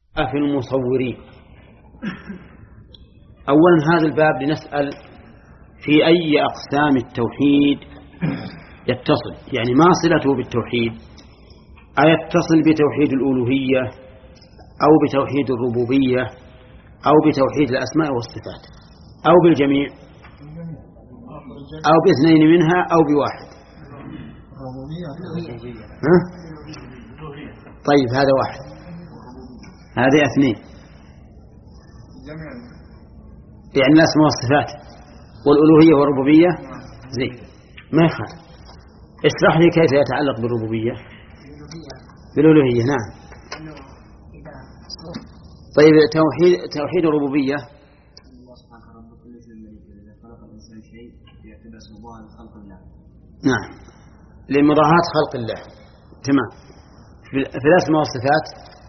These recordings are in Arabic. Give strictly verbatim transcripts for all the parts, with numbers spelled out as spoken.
في المصورين. أولا هذا الباب لنسأل في أي أقسام التوحيد يتصل، يعني ما صلته بالتوحيد، أيتصل بتوحيد الألوهية أو بتوحيد الربوبية أو بتوحيد الأسماء والصفات أو بالجميع أو باثنين منها أو بواحد. ها؟ طيب هذا واحد، هذه اثنين، يعني الأسماء والصفات والألوهية والربوبية زين ما يخالف. اشرح لي كيف يتعلق بالربوبية بالألوهية. نعم. طيب توحيد توحيد الربوبية نعم لمضاهاة خلق الله. تمام. في الأسماء والصفات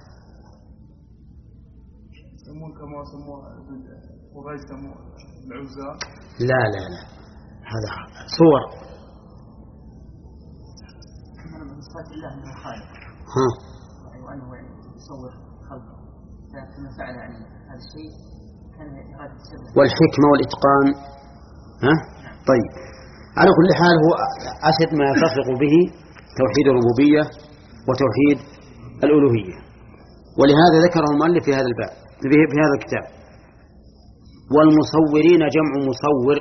يسمون كما سموه قريش سموه العزى. لا لا لا هذا صور. صفات الله من الخالق. ها. وأنه يصور خلقه لكن فعل عن هذا الشيء كان إرادة السبب. والحكمة والإتقان. ها. طيب على كل حال هو أشد ما يتصق به توحيد الربوبية وتوحيد الألوهية، ولهذا ذكره المؤلف في هذا الباب في هذا الكتاب. والمصورين جمع مصور،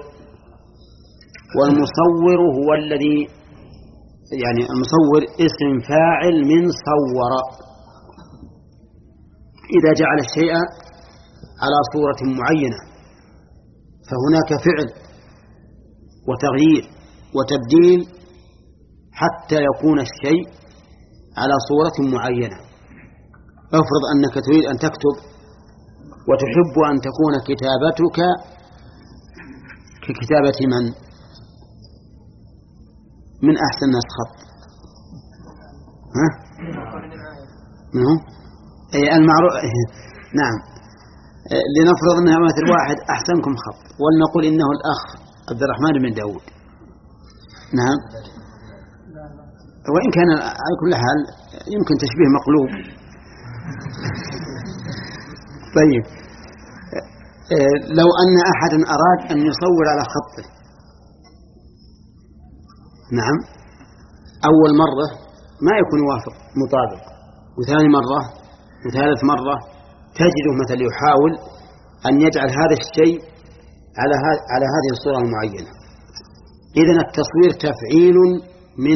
والمصور هو الذي يعني المصور اسم فاعل من صور، إذا جعل الشيء على صورة معينة فهناك فعل وتغيير وتبديل حتى يكون الشيء على صورة معينة. افرض أنك تريد أن تكتب وتحب أن تكون كتابتك ككتابة من من أحسن الناس خط. ها؟ من هو؟ أي المعروف. نعم. لنفرض أنها مثل واحد أحسنكم خط، ولنقول إنه الأخ عبد الرحمن بن داود. نعم. وإن كان على كل حال يمكن تشبيه مقلوب. طيب لو أن أحد أراد أن يصور على خطه، نعم، أول مرة ما يكون يوافق مطابق، وثاني مرة وثالث مرة تجده مثل يحاول أن يجعل هذا الشيء على على هذه الصورة المعينة. إذن التصوير تفعيل من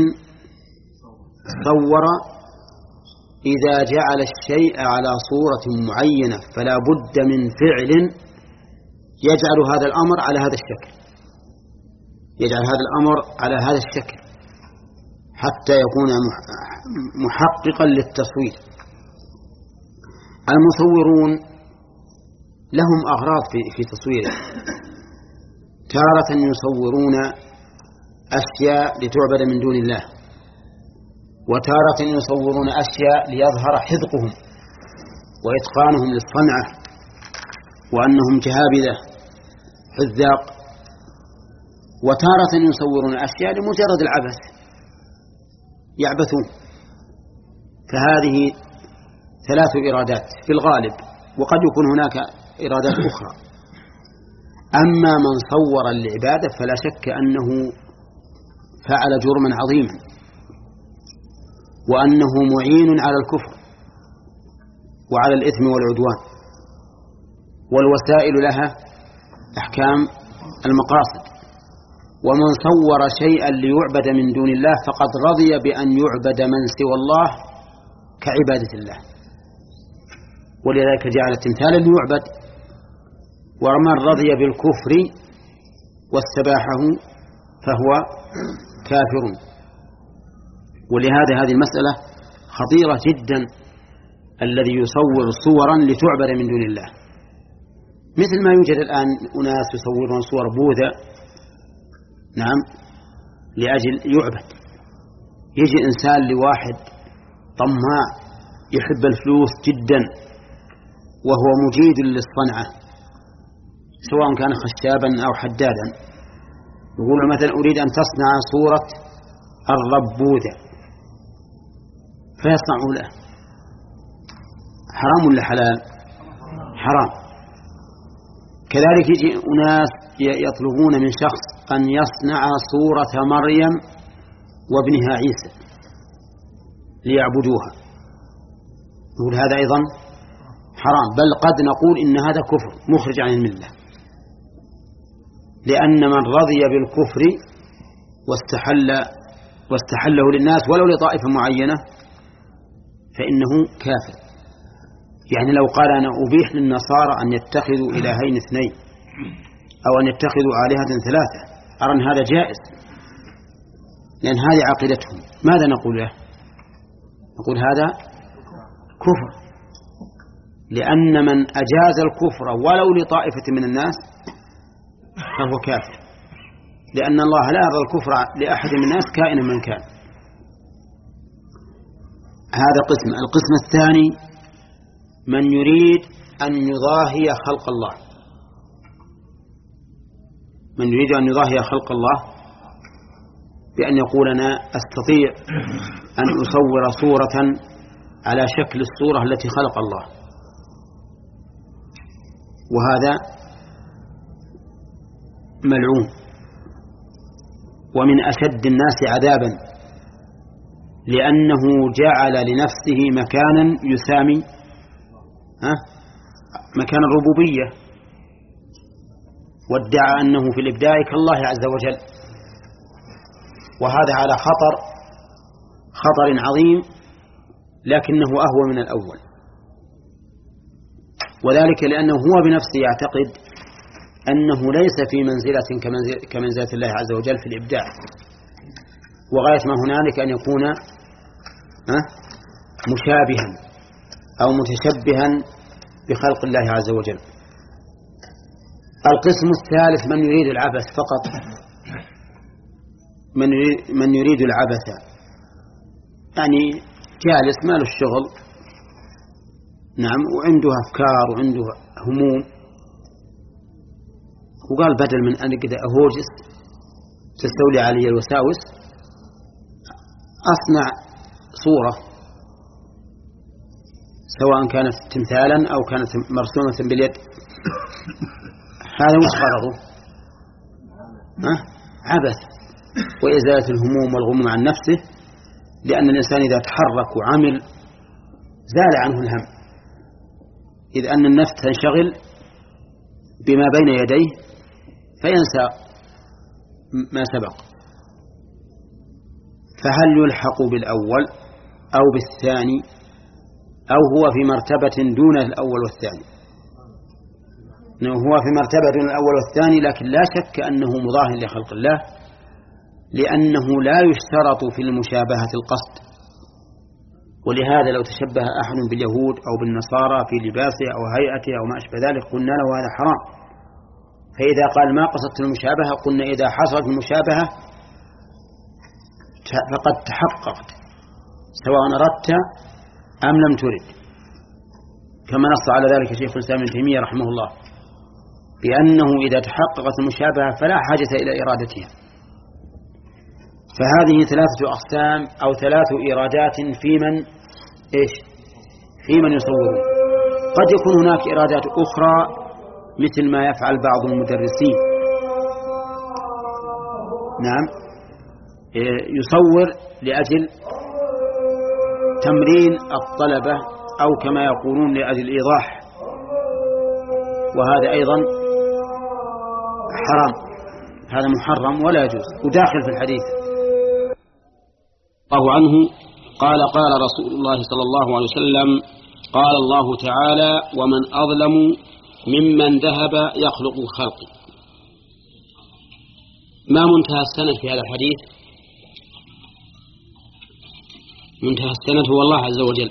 صور، إذا جعل الشيء على صورة معينة فلا بد من فعل يجعل هذا الأمر على هذا الشكل، يجعل هذا الأمر على هذا الشكل حتى يكون محققا للتصوير. المصورون لهم أغراض في في تصويره. تارة يصورون أشياء لتعبد من دون الله، وتارة يصورون أشياء ليظهر حذقهم وإتقانهم للصنعة وأنهم جهابذة حذاق، وتارة يصورون أشياء لمجرد العبث يعبثون. فهذه ثلاث إرادات في الغالب، وقد يكون هناك إرادات أخرى. أما من صور العبادة فلا شك أنه فعل جرما عظيما، وأنه معين على الكفر وعلى الإثم والعدوان، والوسائل لها أحكام المقاصد. ومن صور شيئا ليعبد من دون الله فقد رضي بأن يعبد من سوى الله كعبادة الله، ولذلك جعل تمثالا ليعبد. ومن رضي بالكفر واستباحه فهو كافر. ولهذا هذه المسألة خطيرة جدا، الذي يصور صورا لتعبد من دون الله، مثل ما يوجد الآن أناس يصورون صور بوذا، نعم، لأجل يعبد. يجي إنسان لواحد طماع يحب الفلوس جدا وهو مجيد للصنعة، سواء كان خشابا أو حدادا، يقول مثلا أريد أن تصنع صورة الرب بوذا، فيصنع له حرام ولا حلال؟ حرام. كذلك يجي أناس يطلبون من شخص أن يصنع صورة مريم وابنها عيسى ليعبدوها، نقول هذا أيضا حرام، بل قد نقول إن هذا كفر مخرج عن الملة، لأن من رضي بالكفر واستحل واستحله للناس ولو لطائفة معينة فإنه كافر. يعني لو قال أنا أبيح للنصارى أن يتخذوا إلهين اثنين أو أن يتخذوا آلهة ثلاثة، أرى أن هذا جائز لأن هذه عقيدتهم، ماذا نقول له؟ نقول هذا كفر، لأن من أجاز الكفر ولو لطائفة من الناس فهو كافر، لأن الله لا يرضى الكفر لأحد من الناس كائنا من كان. هذا قسم. القسم الثاني من يريد أن يضاهي خلق الله، من يريد أن يضاهي خلق الله بأن يقول أنا أستطيع أن أصور صورة على شكل الصورة التي خلق الله، وهذا ملعون ومن أشد الناس عذابا، لأنه جعل لنفسه مكانا يسامي ها مكان الربوبية، وادعى أنه في الإبداع كالله عز وجل، وهذا على خطر خطر عظيم، لكنه أهوى من الأول، وذلك لأنه هو بنفسه يعتقد أنه ليس في منزلة كمنزلة الله عز وجل في الإبداع، وغاية ما هنالك أن يكون مشابها أو متشبها بخلق الله عز وجل. القسم الثالث من يريد العبث فقط، من يريد, من يريد العبث، يعني جالس ما له الشغل، نعم، وعنده أفكار وعنده هموم، وقال بدل من أن كده أهوجس تستولي علي الوساوس أصنع صورة سواء كانت تمثالا أو كانت مرسومة باليد. هذا وش غرضه؟ عبث وإزالة الهموم والغموم عن نفسه، لأن الإنسان إذا تحرك وعمل زال عنه الهم، إذ أن النفس تنشغل بما بين يديه فينسى ما سبق. فهل يلحق بالأول أو بالثاني أو هو في مرتبة دون الأول والثاني؟ هو في مرتبة دون الأول والثاني، لكن لا شك أنه مضاه لخلق الله، لأنه لا يشترط في المشابهة القصد، ولهذا لو تشبه أحد باليهود أو بالنصارى في لباسه أو هيئته أو ما أشبه ذلك قلنا له هذا حرام. فإذا قال ما قصدت المشابهة قلنا إذا حصلت المشابهة فقد تحققت سواء أردت أم لم ترد، كما نص على ذلك شيخ الإسلام ابن تيمية رحمه الله، بأنه إذا تحققت المشابهة فلا حاجة إلى إرادتها. فهذه ثلاثة أقسام أو ثلاث إرادات في من إيش في من يصورون. قد يكون هناك إرادات أخرى مثل ما يفعل بعض المدرسين، نعم، يصور لأجل تمرين الطلبة أو كما يقولون لأجل الإيضاح، وهذا أيضا حرام، هذا محرم ولا يجوز وداخل في الحديث. الله عنه قال قال رسول الله صلى الله عليه وسلم قال الله تعالى ومن أظلم ممن ذهب يخلق الخلق. ما منتهى السند في هذا الحديث؟ منتهى السند هو الله عز وجل،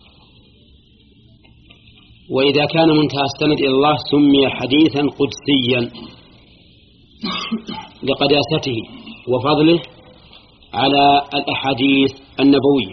وإذا كان منتهى السند إلى الله سمي حديثا قدسيا لقداسته وفضله على الأحاديث النبوية.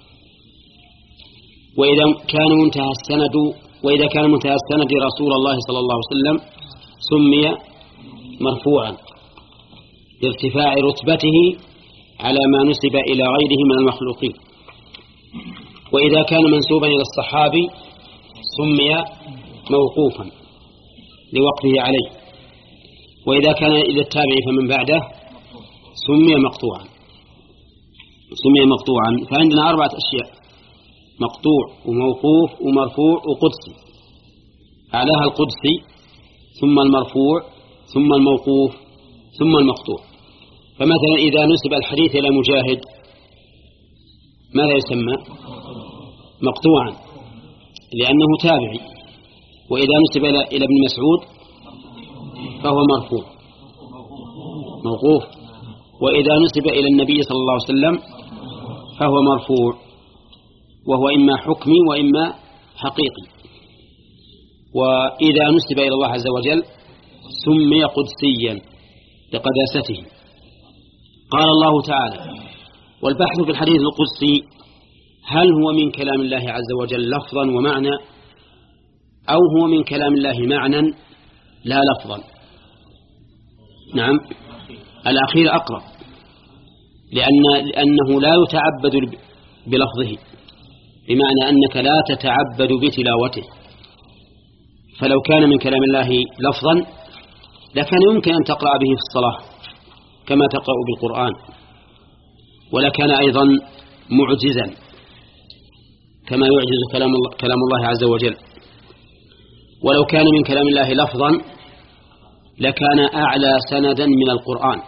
وإذا كان منتهى السند وإذا كان منتهى السند رسول الله صلى الله عليه وسلم سمي مرفوعا لارتفاع رتبته على ما نسب إلى غيره من المخلوقين. وإذا كان منسوبا إلى الصحابي سمي موقوفا لوقفه عليه، وإذا كان إلى التابع فمن بعده سمي مقطوعا سمي مقطوعا فعندنا أربعة أشياء: مقطوع وموقوف ومرفوع وقدسي. أعلاها القدسي، ثم المرفوع، ثم الموقوف، ثم المقطوع. فمثلا إذا نسب الحديث إلى مجاهد ماذا يسمى؟ مقطوعا لأنه تابعي. وإذا نسب إلى ابن مسعود فهو مرفوع موقوف. وإذا نسب إلى النبي صلى الله عليه وسلم فهو مرفوع، وهو إما حكمي وإما حقيقي. وإذا نسب إلى الله عز وجل سمي قدسيا لقداسته. قال الله تعالى: والبحث في الحديث القدسي هل هو من كلام الله عز وجل لفظا ومعنى، أو هو من كلام الله معنى لا لفظا؟ نعم، الأخير أقرب، لأن لأنه لا يتعبد بلفظه، بمعنى أنك لا تتعبد بتلاوته. فلو كان من كلام الله لفظا لكان يمكن أن تقرأ به في الصلاة كما تقرأ بالقرآن، ولكان أيضا معجزا كما يعجز كلام الله, كلام الله عز وجل. ولو كان من كلام الله لفظا لكان أعلى سندا من القرآن،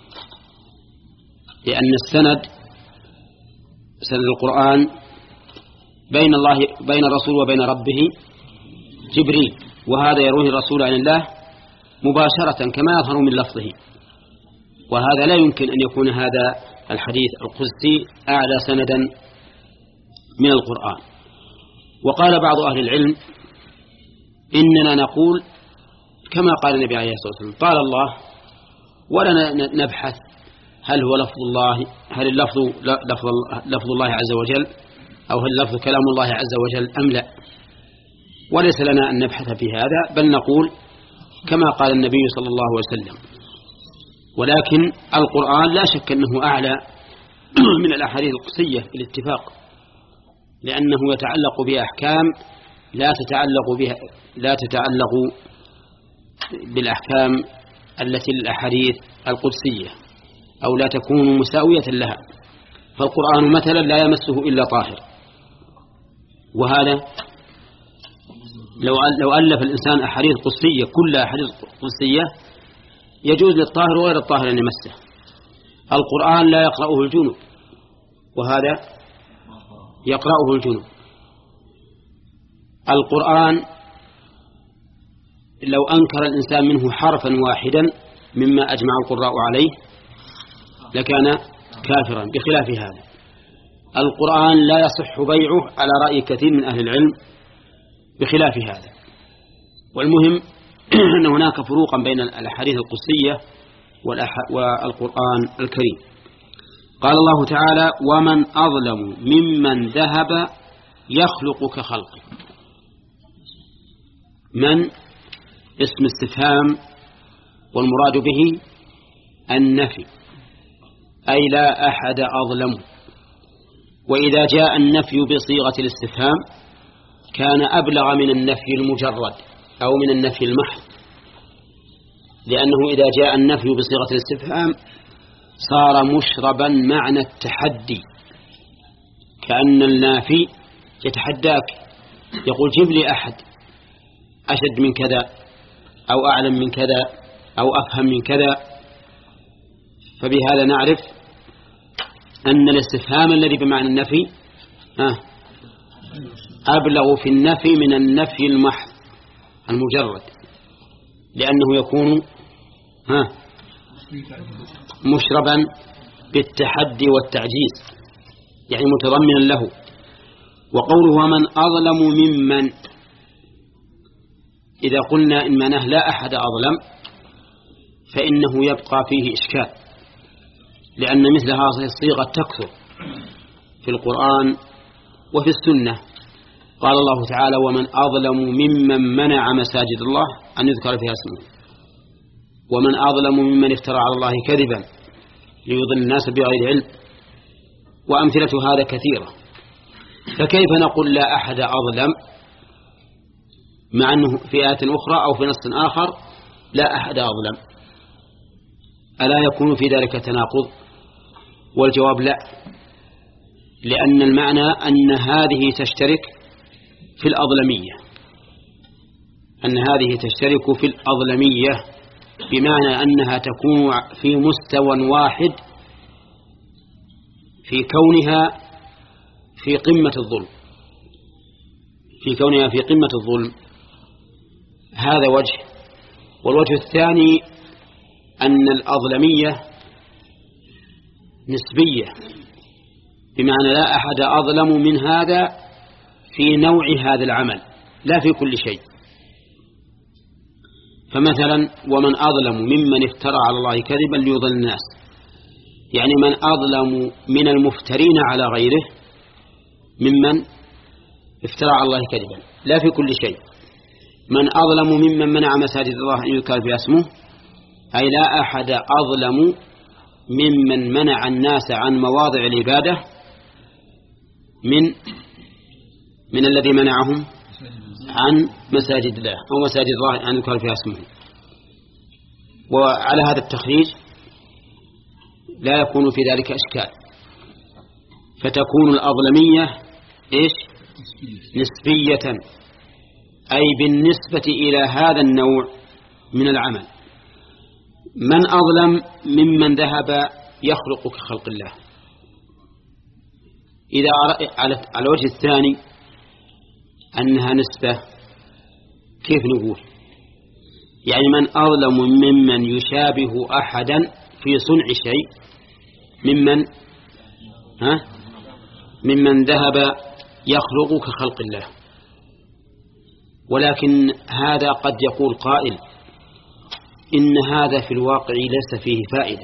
لأن السند سند القرآن بين الله بين الرسول وبين ربه جبريل، وهذا يرويه الرسول عن الله مباشرة كما يظهر من لفظه. وهذا لا يمكن أن يكون هذا الحديث القدسي أعلى سندا من القرآن. وقال بعض أهل العلم: إننا نقول كما قال النبي عليه الصلاة والسلام: قال الله، ولا نبحث هل هو لفظ الله، هل اللفظ لفظ, لفظ الله عز وجل، أو هل اللفظ كلام الله عز وجل أم لا. وليس لنا أن نبحث في هذا، بل نقول كما قال النبي صلى الله عليه وسلم. ولكن القرآن لا شك أنه أعلى من الأحاديث القدسية بالاتفاق، لأنه يتعلق بأحكام لا تتعلق بها لا تتعلق بالأحكام التي للأحاديث القدسية، أو لا تكون مساوية لها. فالقرآن مثلا لا يمسه إلا طاهر، وهذا لو لو ألف الإنسان أحاديث قدسية كلها أحاديث قدسية يجوز للطاهر وغير الطاهر أن يمسه. القرآن لا يقرأه الجنب، وهذا يقرأه الجنب. القرآن لو أنكر الإنسان منه حرفا واحدا مما أجمع القراء عليه لكان كافرا، بخلاف هذا القرآن لا يصح بيعه على رأي كثير من أهل العلم بخلاف هذا. والمهم أن هناك فروقا بين الأحاديث القدسية والقرآن الكريم. قال الله تعالى: ومن أظلم ممن ذهب يخلق كخلقه. من اسم استفهام، والمراد به النفي، أي لا أحد أظلم. وإذا جاء النفي بصيغة الاستفهام كان أبلغ من النفي المجرد أو من النفي المحض، لأنه إذا جاء النفي بصيغة الاستفهام صار مشربا معنى التحدي، كأن النافي يتحداك، يقول: جيب لي أحد أشد من كذا، أو أعلم من كذا، أو أفهم من كذا. فبهذا نعرف أن الاستفهام الذي بمعنى النفي أبلغ في النفي من النفي المحض المجرد، لأنه يكون مشربا بالتحدي والتعجيز، يعني متضمنا له. وقوله ومن أظلم ممن، إذا قلنا إن معناه لا أحد أظلم فإنه يبقى فيه إشكال، لأن مثل هذه الصيغة تكثر في القرآن وفي السنة. قال الله تعالى: ومن أظلم ممن منع مساجد الله أن يذكر فيها اسمه، ومن أظلم ممن افترى على الله كذبا ليضل الناس بغير علم، وأمثلة هذا كثيرة. فكيف نقول لا أحد أظلم مع أنه في آية أخرى أو في نص آخر لا أحد أظلم. ألا يكون في ذلك تناقض؟ والجواب لا، لأن المعنى أن هذه تشترك في الأظلمية، أن هذه تشترك في الأظلمية بمعنى أنها تكون في مستوى واحد في كونها في قمة الظلم، في كونها في قمة الظلم. هذا وجه. والوجه الثاني أن الأظلمية نسبية، بمعنى لا أحد أظلم من هذا في نوع هذا العمل لا في كل شيء. فمثلا ومن أظلم ممن افترى على الله كذبا ليضل الناس، يعني من أظلم من المفترين على غيره ممن افترى على الله كذبا لا في كل شيء. من أظلم ممن منع مساجد الله أن يذكر فيها اسمه، أي لا أحد أظلم ممن منع الناس عن مواضع العبادة من من الذي منعهم عن مساجد الله أو مساجد الله أن يذكر فيها اسمه. وعلى هذا التخريج لا يكون في ذلك إشكال، فتكون الأظلمية إيش؟ نسبية، أي بالنسبة إلى هذا النوع من العمل. من أظلم ممن ذهب يخلق كخلق الله. إذا على الوجه الثاني أنها نسبة، كيف نقول؟ يعني من أظلم ممن يشابه أحدا في صنع شيء ممن ها ممن ذهب يخلق كخلق الله. ولكن هذا قد يقول قائل إن هذا في الواقع ليس فيه فائدة،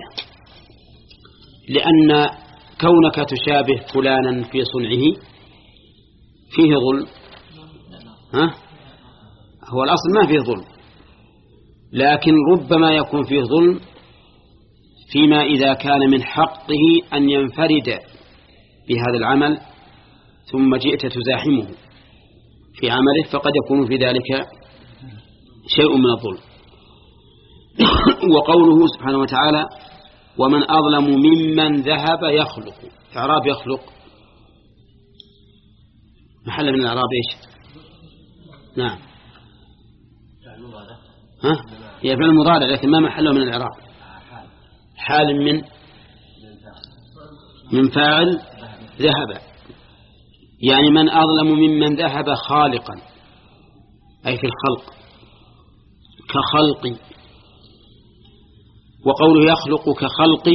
لأن كونك تشابه فلانا في صنعه فيه ظلم. ها؟ هو الأصل ما فيه ظلم، لكن ربما يكون فيه ظلم فيما إذا كان من حقه أن ينفرد بهذا العمل ثم جئت تزاحمه في عمله، فقد يكون في ذلك شيء من الظلم. وقوله سبحانه وتعالى ومن أظلم ممن ذهب يخلق، إعراب يخلق محل من الإعراب إيش؟ نعم، ها؟ هي فعل المضارع لكن ما محله من الإعراب. حال من من فاعل ذهب، يعني من أظلم ممن ذهب خالقا أي في الخلق كخلقي. وقوله يخلق كخلقي،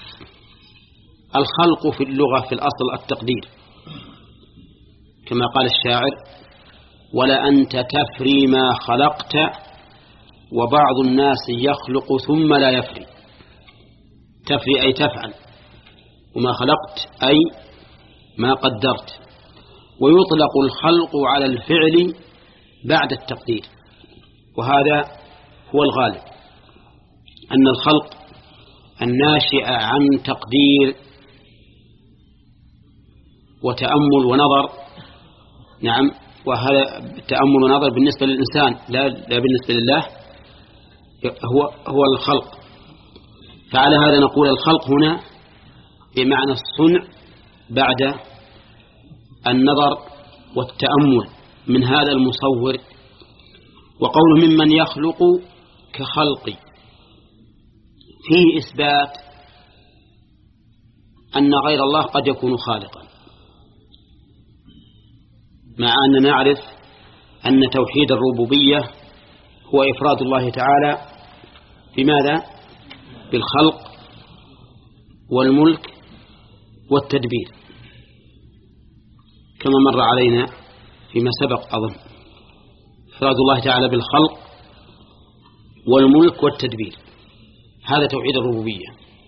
الخلق في اللغة في الأصل التقدير، كما قال الشاعر ولا أنت تفري ما خلقت وبعض الناس يخلق ثم لا يفري. تفري أي تفعل، وما خلقت أي ما قدرت. ويطلق الخلق على الفعل بعد التقدير، وهذا هو الغالب، أن الخلق الناشئ عن تقدير وتأمل ونظر. نعم، وهذا التأمل ونظر بالنسبة للإنسان لا, لا بالنسبة لله هو, هو الخلق. فعلى هذا نقول الخلق هنا بمعنى الصنع بعد النظر والتأمل من هذا المصور. وقوله ممن يخلق كخلقي فيه إثبات أن غير الله قد يكون خالقا، مع أن نعرف أن توحيد الربوبية هو إفراد الله تعالى بماذا؟ بالخلق والملك والتدبير، كما مر علينا فيما سبق أظن. إفراد الله تعالى بالخلق والملك والتدبير، هذا توحيد الربوبية.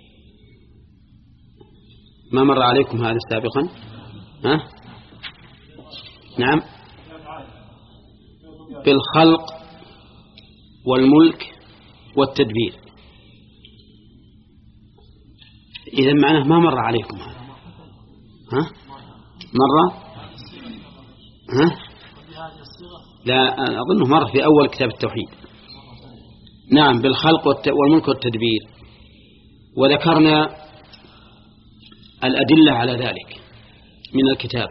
ما مر عليكم هذا سابقا؟ ها؟ نعم، بالخلق والملك والتدبير. إذا معناه ما مر عليكم هذا. ها؟ مرة؟ ها؟ لا أظنه مر في أول كتاب التوحيد. نعم، بالخلق والملك والتدبير، وذكرنا الأدلة على ذلك من الكتاب،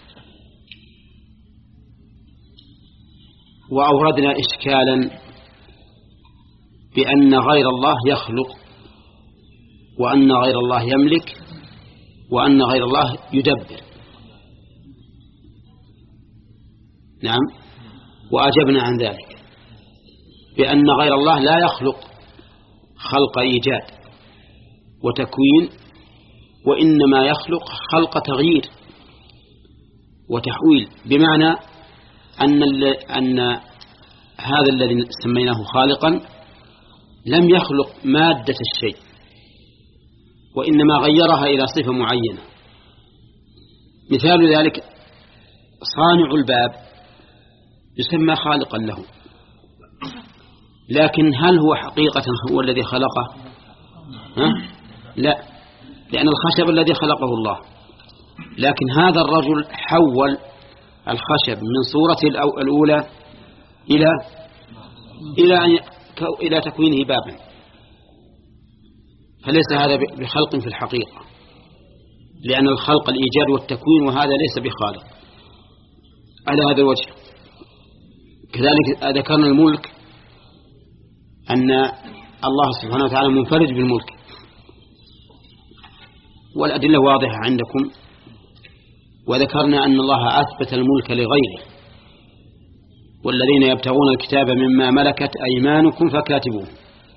وأوردنا إشكالا بأن غير الله يخلق، وأن غير الله يملك، وأن غير الله يدبر. نعم، وأجبنا عن ذلك بأن غير الله لا يخلق خلق إيجاد وتكوين، وإنما يخلق خلق تغيير وتحويل، بمعنى أن, أن هذا الذي سميناه خالقا لم يخلق مادة الشيء، وإنما غيرها إلى صفة معينة. مثال ذلك صانع الباب يسمى خالقا له، لكن هل هو حقيقة هو الذي خلقه؟ ها؟ لا، لأن الخشب الذي خلقه الله، لكن هذا الرجل حول الخشب من صورته الأولى إلى إلى إلى تكوينه بابا، فليس هذا بخلق في الحقيقة، لأن الخلق الإيجاد والتكوين، وهذا ليس بخالق على هذا الوجه. كذلك ذكرنا الملك، أن الله سبحانه وتعالى منفرد بالملك، والأدلة واضحة عندكم. وذكرنا أن الله أثبت الملك لغيره، والذين يبتغون الكتاب مما ملكت أيمانكم فكاتبوه.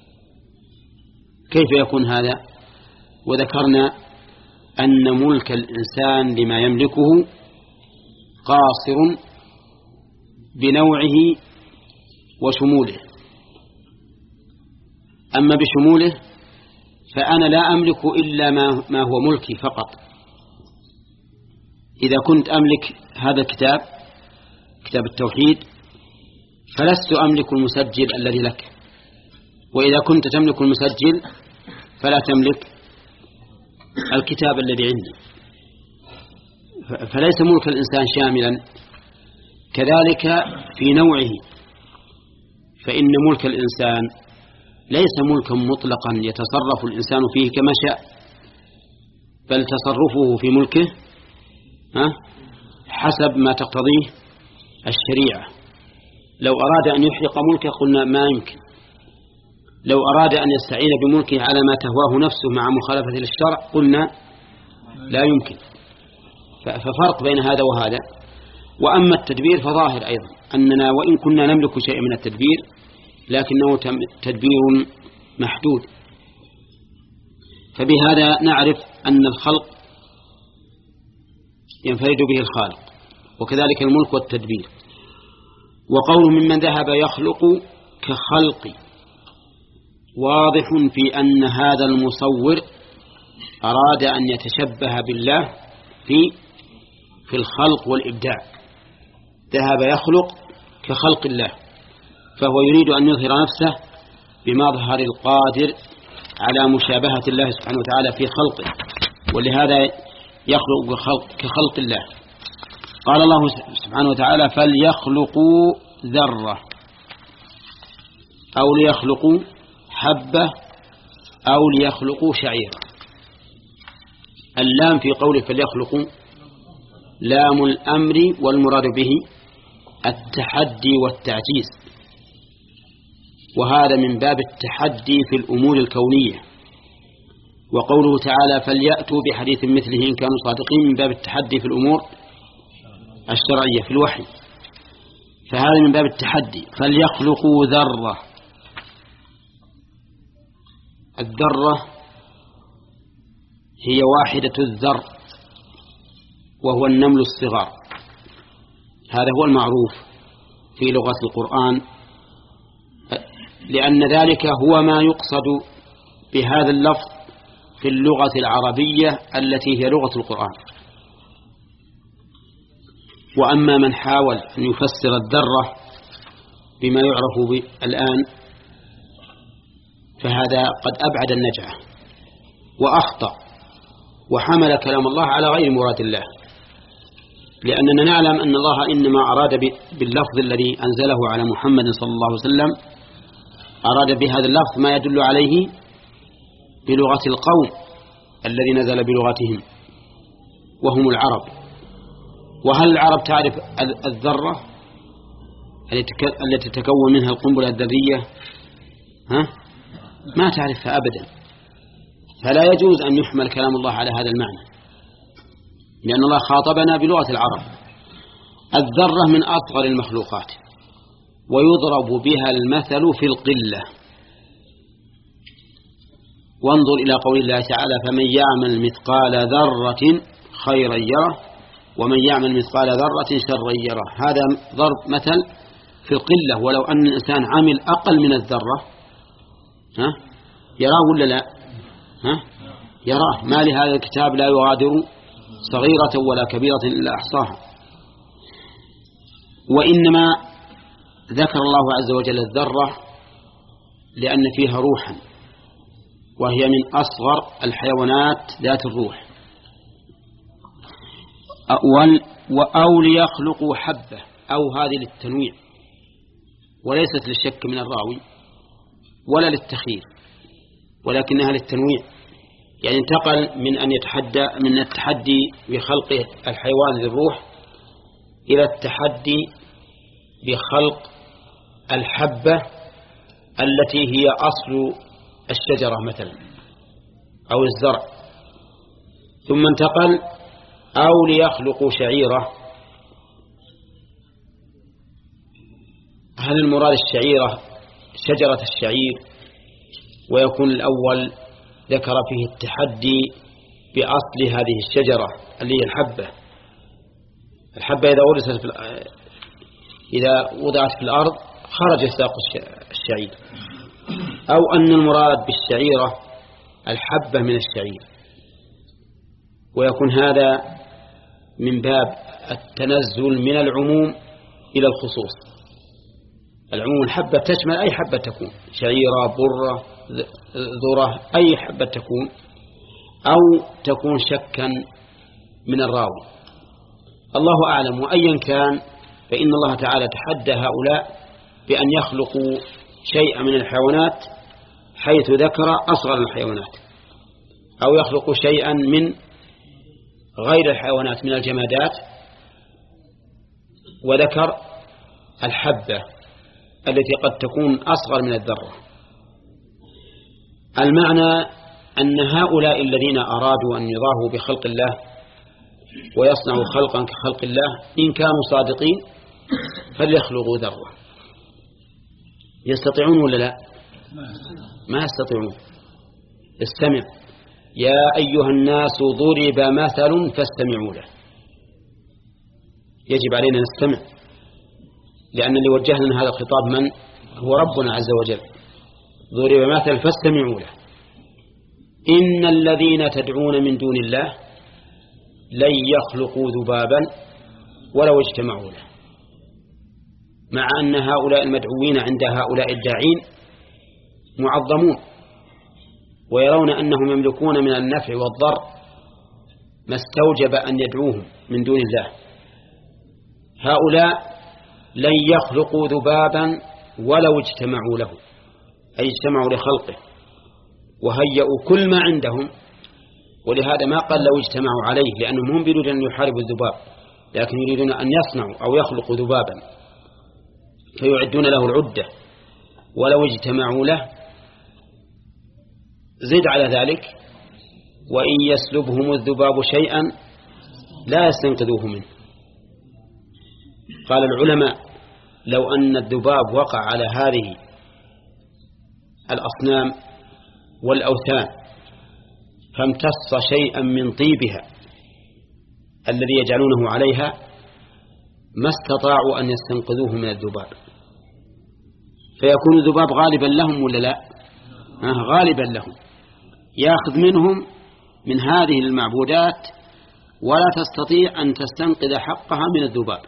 كيف يكون هذا؟ وذكرنا أن ملك الإنسان لما يملكه قاصر بنوعه وشموله، أما بشموله فأنا لا أملك إلا ما هو ملكي فقط. إذا كنت أملك هذا الكتاب، كتاب التوحيد، فلست أملك المسجل الذي لك، وإذا كنت تملك المسجل فلا تملك الكتاب الذي عندي، فليس ملك الإنسان شاملا. كذلك في نوعه، فإن ملك الإنسان ليس ملكا مطلقا يتصرف الإنسان فيه كما شاء، بل تصرفه في ملكه حسب ما تقتضيه الشريعة. لو أراد أن يحرق ملكه قلنا ما يمكن، لو أراد أن يستعين بملكه على ما تهواه نفسه مع مخالفة للشرع قلنا لا يمكن. ففرق بين هذا وهذا. وأما التدبير فظاهر أيضا أننا وإن كنا نملك شيء من التدبير لكنه تدبير محدود. فبهذا نعرف أن الخلق ينفرد به الخالق، وكذلك الملك والتدبير. وقول ممن ذهب يخلق كخلق واضح في أن هذا المصور أراد أن يتشبه بالله في في الخلق والإبداع. ذهب يخلق كخلق الله، فهو يريد أن يظهر نفسه بمظهر القادر على مشابهة الله سبحانه وتعالى في خلقه، ولهذا يخلق كخلق, كخلق الله. قال الله سبحانه وتعالى فليخلقوا ذرة أو ليخلقوا حبة أو ليخلقوا شعيرا. اللام في قوله فليخلقوا لام الأمر، والمراد به التحدي والتعجيز، وهذا من باب التحدي في الأمور الكونية. وقوله تعالى فليأتوا بحديث مثله إن كانوا صادقين من باب التحدي في الأمور الشرعية في الوحي، فهذا من باب التحدي. فليخلقوا ذرة. الذرة هي واحدة الذر، وهو النمل الصغار، هذا هو المعروف في لغة القرآن، لأن ذلك هو ما يقصد بهذا اللفظ في اللغة العربية التي هي لغة القرآن. وأما من حاول أن يفسر الذرة بما يعرف الآن فهذا قد أبعد النجعة وأخطأ، وحمل كلام الله على غير مراد الله. لأننا نعلم أن الله إنما أراد باللفظ الذي أنزله على محمد صلى الله عليه وسلم أراد بهذا اللفظ ما يدل عليه بلغة القوم الذي نزل بلغتهم وهم العرب. وهل العرب تعرف الذرة التي تتكون منها القنبلة الذرية؟ ها؟ ما تعرفها أبدا. فلا يجوز أن يحمل كلام الله على هذا المعنى، لأن الله خاطبنا بلغة العرب. الذرة من أصغر المخلوقات، ويضرب بها المثل في القلة. وانظر إلى قول الله تعالى: فمن يعمل مثقال ذرة خيرا يره ومن يعمل مثقال ذرة شرا يره. هذا ضرب مثل في القلة، ولو أن الإنسان عمل أقل من الذرة ها يراه ولا لا؟ ها يراه. ما لهذا الكتاب لا يغادر صغيرة ولا كبيرة إلا أحصاها. وإنما ذكر الله عز وجل الذرة لأن فيها روحا، وهي من أصغر الحيوانات ذات الروح. أو ليخلقوا حبة، أو هذه للتنويع وليست للشك من الراوي ولا للتخيير، ولكنها للتنويع. يعني انتقل من أن يتحدى من التحدي بخلق الحيوان ذي الروح إلى التحدي بخلق الحبة التي هي أصل الشجرة مثلا أو الزرع. ثم انتقل أو ليخلقوا شعيرة. هل المراد الشعيرة شجرة الشعير؟ ويكون الأول ذكر فيه التحدي بأصل هذه الشجرة اللي هي الحبة. الحبة إذا ورثت في إذا وضعت في الأرض خرج ساق الشعير. أو أن المراد بالشعيرة الحبة من الشعير، ويكون هذا من باب التنزل من العموم إلى الخصوص. العموم الحبة تشمل أي حبة تكون، شعيرة، برة، ذرة، أي حبة تكون، أو تكون شكا من الراوي. الله أعلم. وأيا كان فإن الله تعالى تحدى هؤلاء بأن يخلقوا شيئا من الحيوانات حيث ذكر أصغر الحيوانات، أو يخلقوا شيئا من غير الحيوانات من الجمادات وذكر الحبة التي قد تكون أصغر من الذرة. المعنى أن هؤلاء الذين أرادوا أن يضاهوا بخلق الله ويصنعوا خلقا كخلق الله إن كانوا صادقين فليخلقوا ذرة. يستطيعون ولا لا؟ ما يستطيعون. استمع: يا أيها الناس ضرب مثل فاستمعوا له. يجب علينا نستمع، لأن اللي وجه لنا هذا الخطاب من هو ربنا عز وجل. ضرب مثل فاستمعوا له. إن الذين تدعون من دون الله لن يخلقوا ذبابا ولو اجتمعوا له. مع أن هؤلاء المدعوين عند هؤلاء الداعين معظمون، ويرون أنهم يملكون من النفع والضر ما استوجب أن يدعوهم من دون الله. هؤلاء لن يخلقوا ذبابا ولو اجتمعوا له، أي اجتمعوا لخلقه وهيئوا كل ما عندهم. ولهذا ما قال لو اجتمعوا عليه، لأنهم هم يريدون أن يحاربوا الذباب، لكن يريدون أن يصنعوا أو يخلقوا ذبابا فيعدون له العدة. ولو اجتمعوا له زد على ذلك: وإن يسلبهم الذباب شيئا لا يستنقذوه منه. قال العلماء: لو أن الذباب وقع على هذه الأصنام والأوثان فامتص شيئا من طيبها الذي يجعلونه عليها ما استطاعوا أن يستنقذوه من الذباب، فيكون الذباب غالبا لهم ولا لا؟ آه غالبا لهم، يأخذ منهم من هذه المعبودات ولا تستطيع أن تستنقذ حقها من الذباب.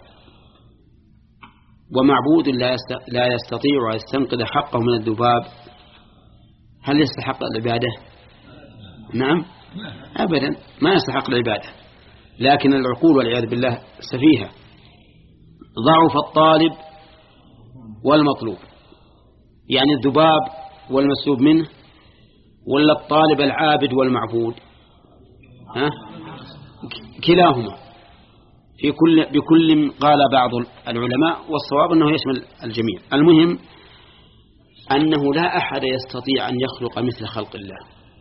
ومعبود لا يستطيع أن يستنقذ حقه من الذباب هل يستحق العبادة؟ نعم أبدا، ما يستحق العبادة، لكن العقول والعياذ بالله سفيهة. ضعف الطالب والمطلوب، يعني الذباب والمسلوب منه، ولا الطالب العابد والمعبود؟ ها؟ كلاهما في كل بكل قال بعض العلماء، والصواب أنه يشمل الجميع. المهم أنه لا أحد يستطيع أن يخلق مثل خلق الله،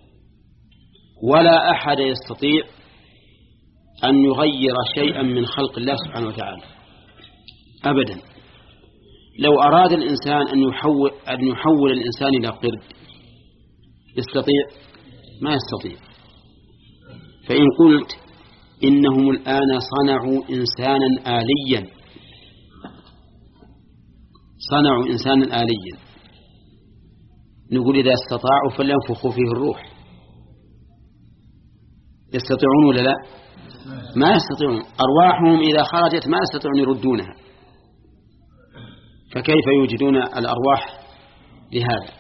ولا أحد يستطيع أن يغير شيئا من خلق الله سبحانه وتعالى أبدا. لو أراد الإنسان أن يحول, أن يحول الإنسان إلى قرد يستطيع؟ ما يستطيع. فإن قلت إنهم الآن صنعوا إنسانا آليا، صنعوا إنسانا آليا، نقول إذا استطاعوا فلينفخوا فيه الروح. يستطيعون ولا لا؟ ما يستطيعون. أرواحهم إذا خرجت ما يستطيعون يردونها، فكيف يوجدون الأرواح لهذا؟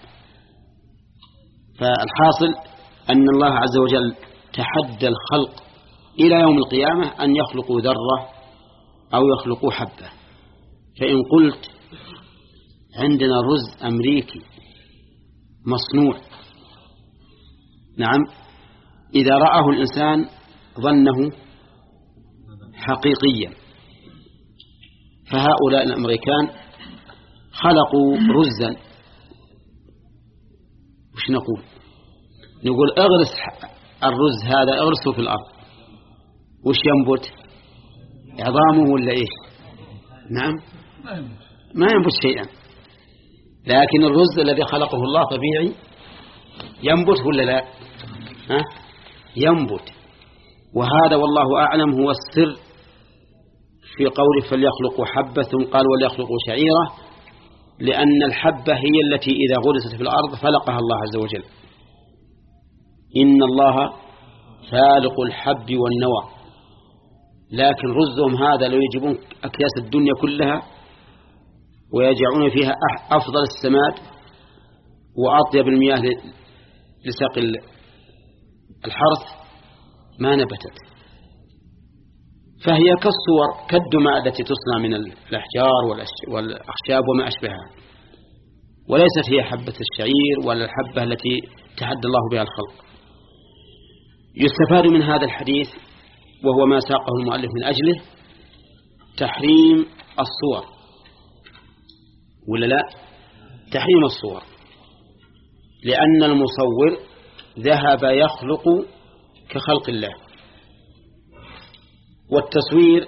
فالحاصل أن الله عز وجل تحدى الخلق إلى يوم القيامة أن يخلقوا ذرة أو يخلقوا حبة. فإن قلت عندنا رز أمريكي مصنوع، نعم، إذا رآه الإنسان ظنه حقيقيا، فهؤلاء الأمريكان خلقوا رزا، وش نقول؟ نقول اغرس الرز هذا، اغرسه في الأرض، وش ينبت؟ عظامه ولا إيش؟ نعم، ما ينبت شيئا. لكن الرز الذي خلقه الله طبيعي ينبت ولا لا؟ ها؟ ينبت. وهذا والله أعلم هو السر في قوله فليخلقوا حبة، ثم قال وليخلقوا شعيرة، لأن الحبة هي التي إذا غرست في الأرض خلقها الله عز وجل. إن الله فالق الحب والنوى. لكن رزهم هذا لو يجيبون أكياس الدنيا كلها ويجعلون فيها أفضل السماد وأطيب المياه لساق الحرث ما نبتت. فهي كالصور، كالدماء التي تصنع من الأحجار والأخشاب وما أشبهها، وليست هي حبة الشعير ولا الحبة التي تحدى الله بها الخلق. يستفاد من هذا الحديث، وهو ما ساقه المؤلف من أجله، تحريم الصور، ولا لا؟ تحريم الصور، لأن المصور ذهب يخلق كخلق الله. والتصوير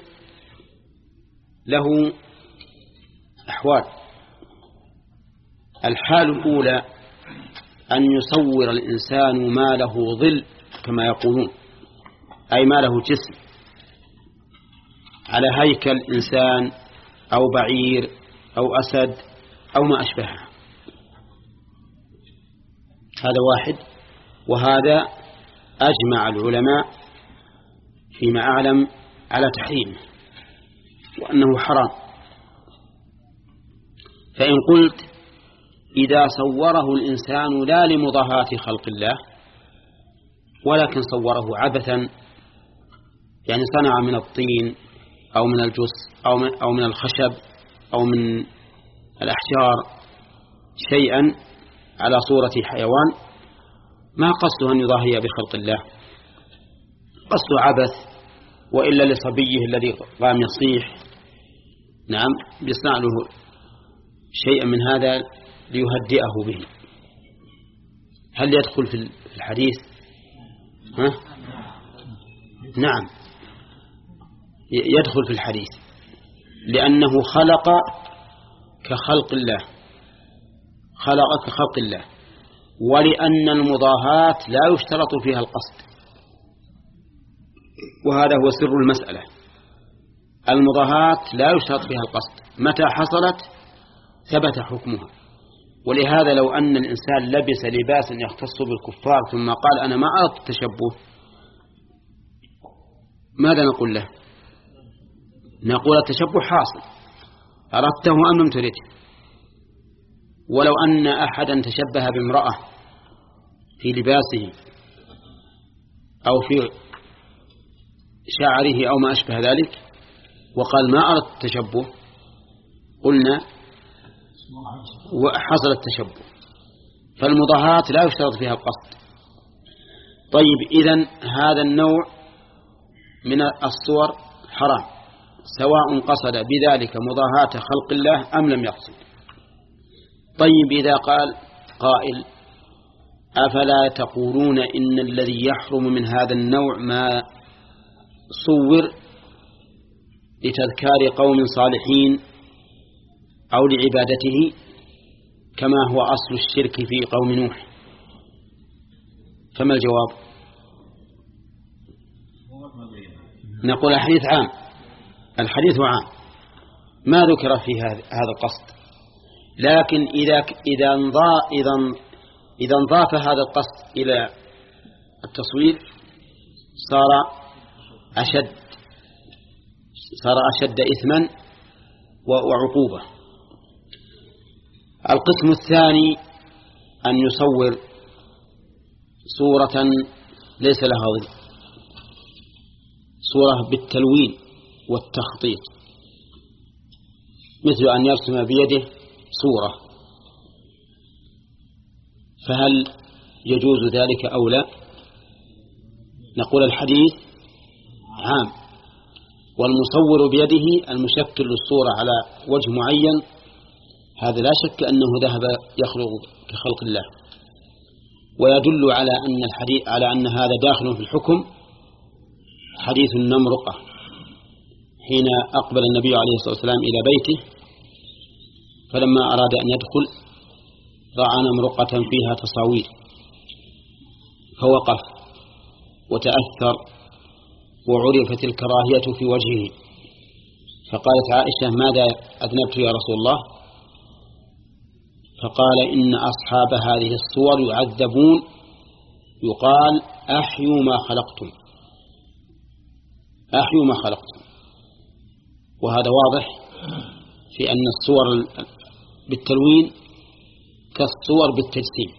له أحوال. الحال الأولى أن يصور الإنسان ما له ظل كما يقولون، أي ما له جسم على هيكل إنسان أو بعير أو أسد أو ما أشبهها، هذا واحد. وهذا أجمع العلماء فيما أعلم على تحريمه وأنه حرام. فإن قلت إذا صوره الإنسان لا لمضاهاة خلق الله، ولكن صوره عبثا، يعني صنع من الطين أو من الجص أو من, أو من الخشب أو من الأحجار شيئا على صورة حيوان، ما قصده أن يضاهي بخلق الله، قصده عبث. وإلا لصبيه الذي قام يصيح، نعم، بيصنع له شيئا من هذا ليهدئه به. هل يدخل في الحديث؟ ها؟ نعم، يدخل في الحديث، لأنه خلق كخلق الله، خلق كخلق الله. ولأن المضاهاة لا يشترط فيها القصد، وهذا هو سر المسألة. المضاهاة لا يشترط فيها القصد، متى حصلت ثبت حكمها. ولهذا لو أن الإنسان لبس لباسا يختص بالكفار ثم قال أنا ما أردت التشبه، ماذا نقول له؟ نقول التشبه حاصل، أردته أم لم ترده. ولو أن أحدا تشبه بامرأة في لباسه أو في شعره أو ما أشبه ذلك وقال ما أردت التشبه قلنا وحصل التشبه. فالمضاهاة لا يشترط فيها القصد. طيب إذن هذا النوع من الصور حرام سواء قصد بذلك مضاهاة خلق الله أم لم يقصد. طيب إذا قال قائل أفلا تقولون إن الذي يحرم من هذا النوع ما صور لتذكار قوم صالحين أو لعبادته كما هو أصل الشرك في قوم نوح، فما الجواب؟ نقول الحديث عام، الحديث عام ما ذكر في هذا القصد، لكن إذا إذا إذا إذا انضاف هذا القصد إلى التصوير صار أشد صار أشد إثما وعقوبة. القسم الثاني أن يصور صورة ليس لها ظل، صورة بالتلوين والتخطيط، مثل أن يرسم بيده صورة، فهل يجوز ذلك أو لا؟ نقول الحديث عام، والمصور بيده المشكل للصورة على وجه معين هذا لا شك أنه ذهب يخلق كخلق الله. ويدل على أن الحديث على أن هذا داخل في الحكم حديث النمرقة حين أقبل النبي عليه الصلاة والسلام إلى بيته، فلما أراد أن يدخل رأى نمرقة فيها تصاوير فوقف وتأثر وعرفت الكراهية في وجهه، فقالت عائشة ماذا أذنبت يا رسول الله؟ فقال إن أصحاب هذه الصور يعذبون يقال أحيوا ما خلقتم، أحيوا ما خلقتم. وهذا واضح في أن الصور بالتلوين كالصور بالتجسيم.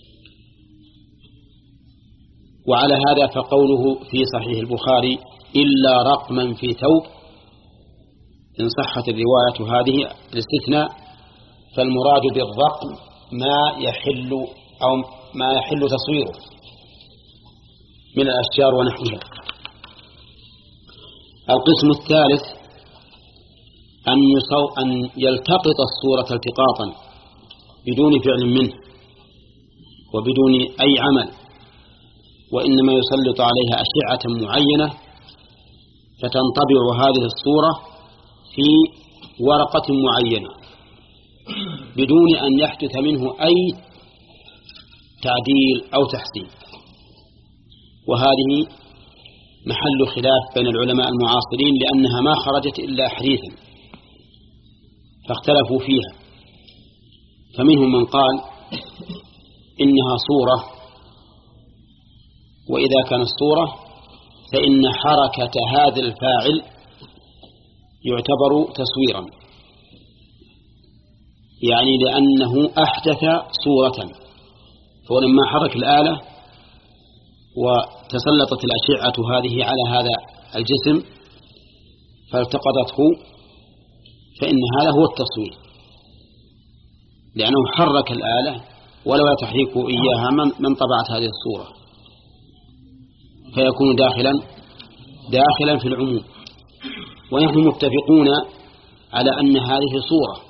وعلى هذا فقوله في صحيح البخاري إلا رقما في ثوب، إن صحت الرواية هذه الاستثناء فالمراد بالرقم ما يحل أو ما يحل تصويره من الأشجار ونحوها. القسم الثالث أن يصو أن يلتقط الصورة التقاطا بدون فعل منه وبدون أي عمل، وإنما يسلط عليها أشعة معينة فتنطبع هذه الصورة في ورقة معينة بدون أن يحدث منه أي تعديل أو تحسين. وهذه محل خلاف بين العلماء المعاصرين لأنها ما خرجت إلا حديثا فاختلفوا فيها، فمنهم من قال إنها صورة، وإذا كانت صورة فإن حركة هذا الفاعل يعتبر تصويرا، يعني لأنه أحدث صورة، فلما حرك الآلة وتسلطت الأشعة هذه على هذا الجسم فالتقطته فإن هذا هو التصوير، لأنه حرك الآلة ولو تحريك إياها من طبعت هذه الصورة، فيكون داخلا داخلا في العموم. ونحن متفقون على أن هذه صورة،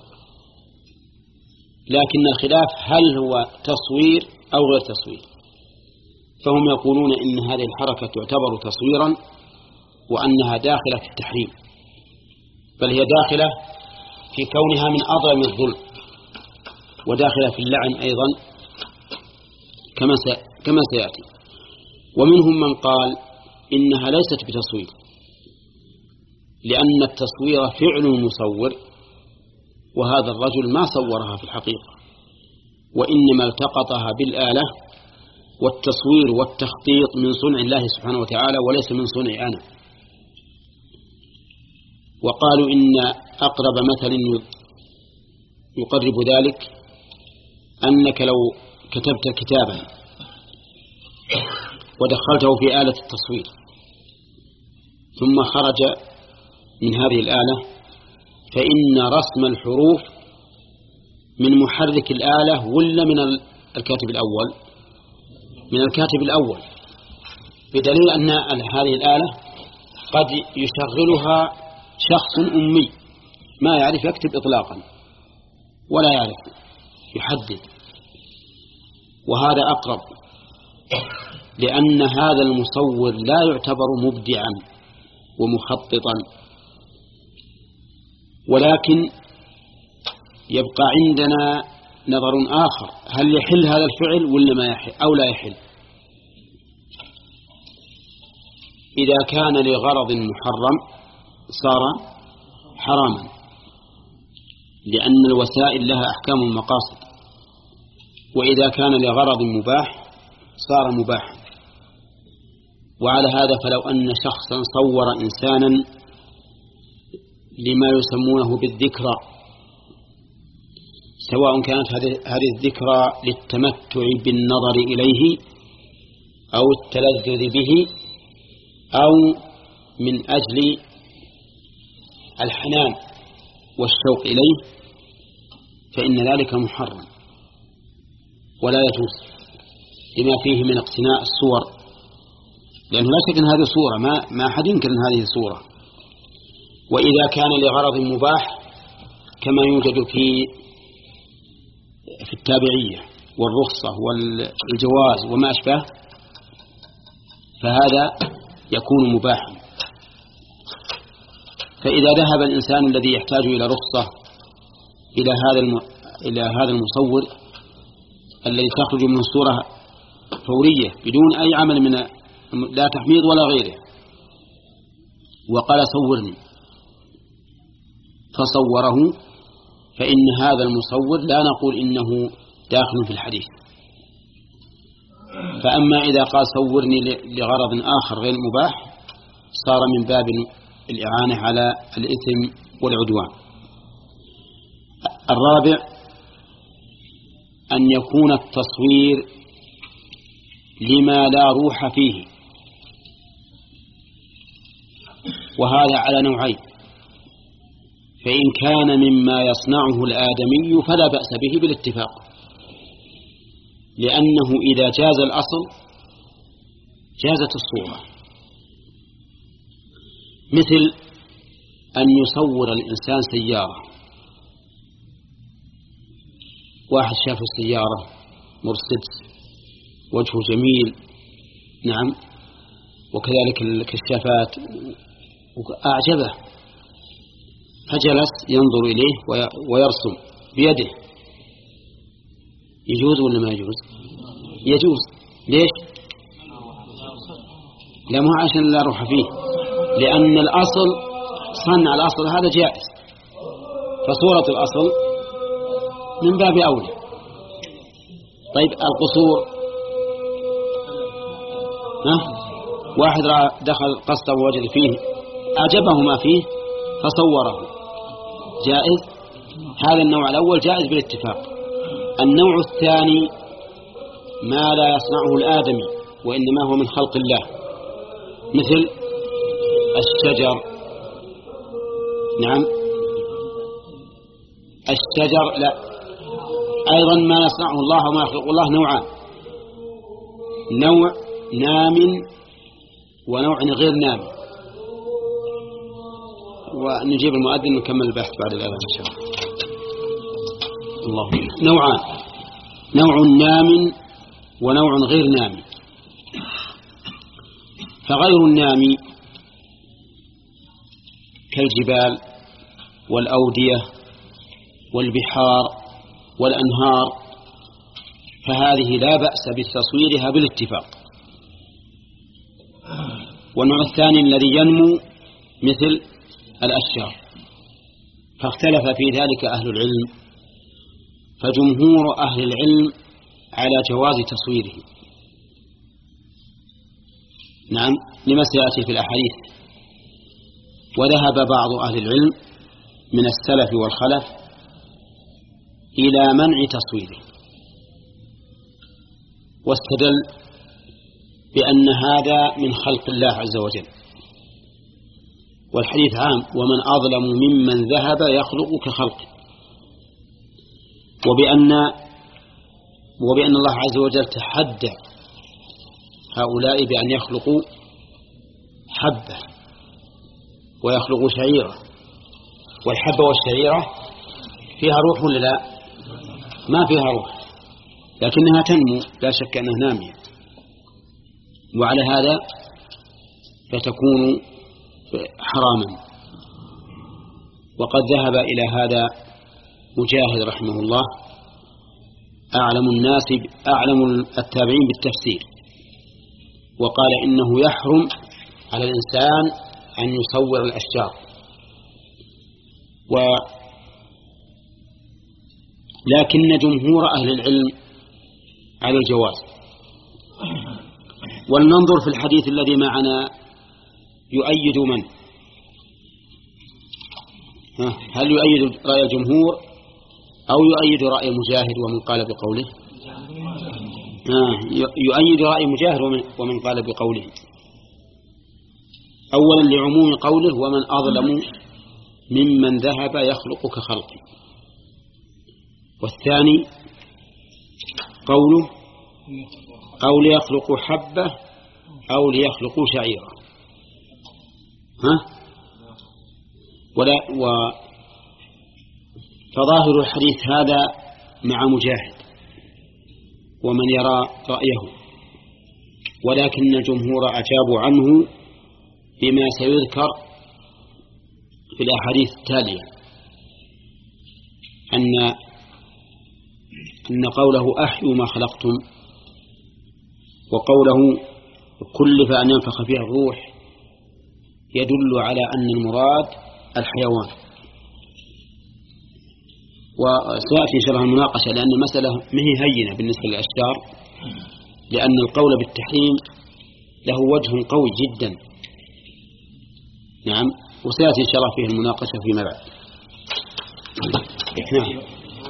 لكن الخلاف هل هو تصوير أو غير تصوير. فهم يقولون إن هذه الحركة تعتبر تصويرا وأنها داخلة في التحريم، بل هي داخلة في كونها من أظلم الظلم، وداخلة في اللعن أيضا كما كما سيأتي. ومنهم من قال إنها ليست بتصوير، لأن التصوير فعل المصور، وهذا الرجل ما صورها في الحقيقة، وإنما التقطها بالآلة، والتصوير والتخطيط من صنع الله سبحانه وتعالى وليس من صنع أنا. وقالوا إن أقرب مثل يقرب ذلك أنك لو كتبت كتابا ودخلته في آلة التصوير ثم خرج من هذه الآلة فإن رسم الحروف من محرك الآلة ولا من الكاتب الأول؟ من الكاتب الأول، بدليل أن هذه الآلة قد يشغلها شخص أمي ما يعرف يكتب إطلاقا ولا يعرف يحدد، وهذا أقرب، لأن هذا المصور لا يعتبر مبدعا ومخططا، ولكن يبقى عندنا نظر آخر: هل يحل هذا الفعل ولا ما يحل أو لا يحل؟ إذا كان لغرض محرم صار حراما، لأن الوسائل لها أحكام المقاصد، وإذا كان لغرض مباح صار مباحا. وعلى هذا فلو أن شخصا صور إنسانا لما يسمونه بالذكرى، سواء كانت هذه الذكرى للتمتع بالنظر إليه أو التلذذ به أو من أجل الحنان والشوق إليه، فإن ذلك محرم ولا يجوز لما فيه من اقتناء الصور، لأنه لا شك أن هذه صورة، ما ما أحد ينكر أن هذه صورة. وإذا كان لغرض مباح كما يوجد في في التابعية والرخصة والجواز وما أشبه، فهذا يكون مباحا. فإذا ذهب الإنسان الذي يحتاج إلى رخصة إلى هذا الم... إلى هذا المصور الذي تخرج منه الصورة فورية بدون أي عمل من لا تحميض ولا غيره، وقال صورني فصوره، فإن هذا المصور لا نقول إنه داخل في الحديث. فأما إذا قال صورني لغرض آخر غير مباح صار من باب الإعانة على الإثم والعدوان. الرابع أن يكون التصوير لما لا روح فيه، وهذا على نوعين: فإن كان مما يصنعه الآدمي فلا بأس به بالاتفاق، لأنه إذا جاز الأصل جازت الصورة، مثل أن يصور الإنسان سيارة، واحد شاف السيارة مرسيدس وجهه جميل، نعم، وكذلك الكشافات أعجبه، فجلس ينظر إليه ويرسم بيده. يجوز ولا ما يجوز؟ يجوز. ليش؟ لا، مو عشان لا روح فيه، لأن الأصل صنع الأصل هذا جائز، فصورة الأصل من باب أولى. طيب القصور، ها؟ واحد دخل قصة ووجد فيه أعجبه ما فيه فصوره، جائز. هذا النوع الأول جائز بالاتفاق. النوع الثاني ما لا يصنعه الآدمي وإنما هو من خلق الله، مثل الشجر، نعم، الشجر لا، أيضا ما يصنعه الله وما يخلق الله نوعان: نوع نام ونوع غير نام. ونجيب المؤذن ونكمل البحث بعد الأذان إن شاء الله. الله نوعان: نوع نام ونوع غير نام. فغير النام كالجبال والأودية والبحار والأنهار، فهذه لا بأس بتصويرها بالاتفاق. والنوع الثاني الذي ينمو مثل الأشجار، فاختلف في ذلك أهل العلم، فجمهور أهل العلم على جواز تصويره، نعم، لما سيأتي في الأحاديث. وذهب بعض أهل العلم من السلف والخلف إلى منع تصويره، واستدل بأن هذا من خلق الله عز وجل، والحديث عام: ومن أظلم ممن ذهب يخلق كخلقه. وبأن وبأن الله عز وجل تحدى هؤلاء بأن يخلقوا حبة ويخلقوا شعيرة، والحبة والشعيرة فيها روح ولا لا؟ ما فيها روح، لكنها تنمو، لا شك أنها نامية، وعلى هذا فتكون حراما. وقد ذهب إلى هذا مجاهد رحمه الله، أعلم الناس أعلم التابعين بالتفسير، وقال إنه يحرم على الإنسان أن يصور الأشجار. و لكن جمهور أهل العلم على الجواز. ولننظر في الحديث الذي معنا يؤيد من؟ هل يؤيد رأي الجمهور أو يؤيد رأي مجاهد ومن قال بقوله؟ يؤيد رأي مجاهد ومن قال بقوله. أولا لعموم قوله: ومن أظلم ممن ذهب يخلق كخلقه. والثاني قوله: أو ليخلقوا حبة أو ليخلقوا شعيرة. ها؟ ولا و فظاهر الحديث هذا مع مجاهد ومن يرى رأيه، ولكن الجمهور أجابوا عنه بما سيذكر في الأحاديث التالية، أن أن قوله: أحيوا ما خلقتم، وقوله: كلف أن ينفخ فيها الروح، يدل على أن المراد الحيوان. وسيأتي شرح المناقشة، لأن المسألة مهي هينة بالنسبة للأشجار، لأن القول بالتحريم له وجه قوي جدا. نعم، وسيأتي شرح فيه المناقشة فيما بعد. نعم.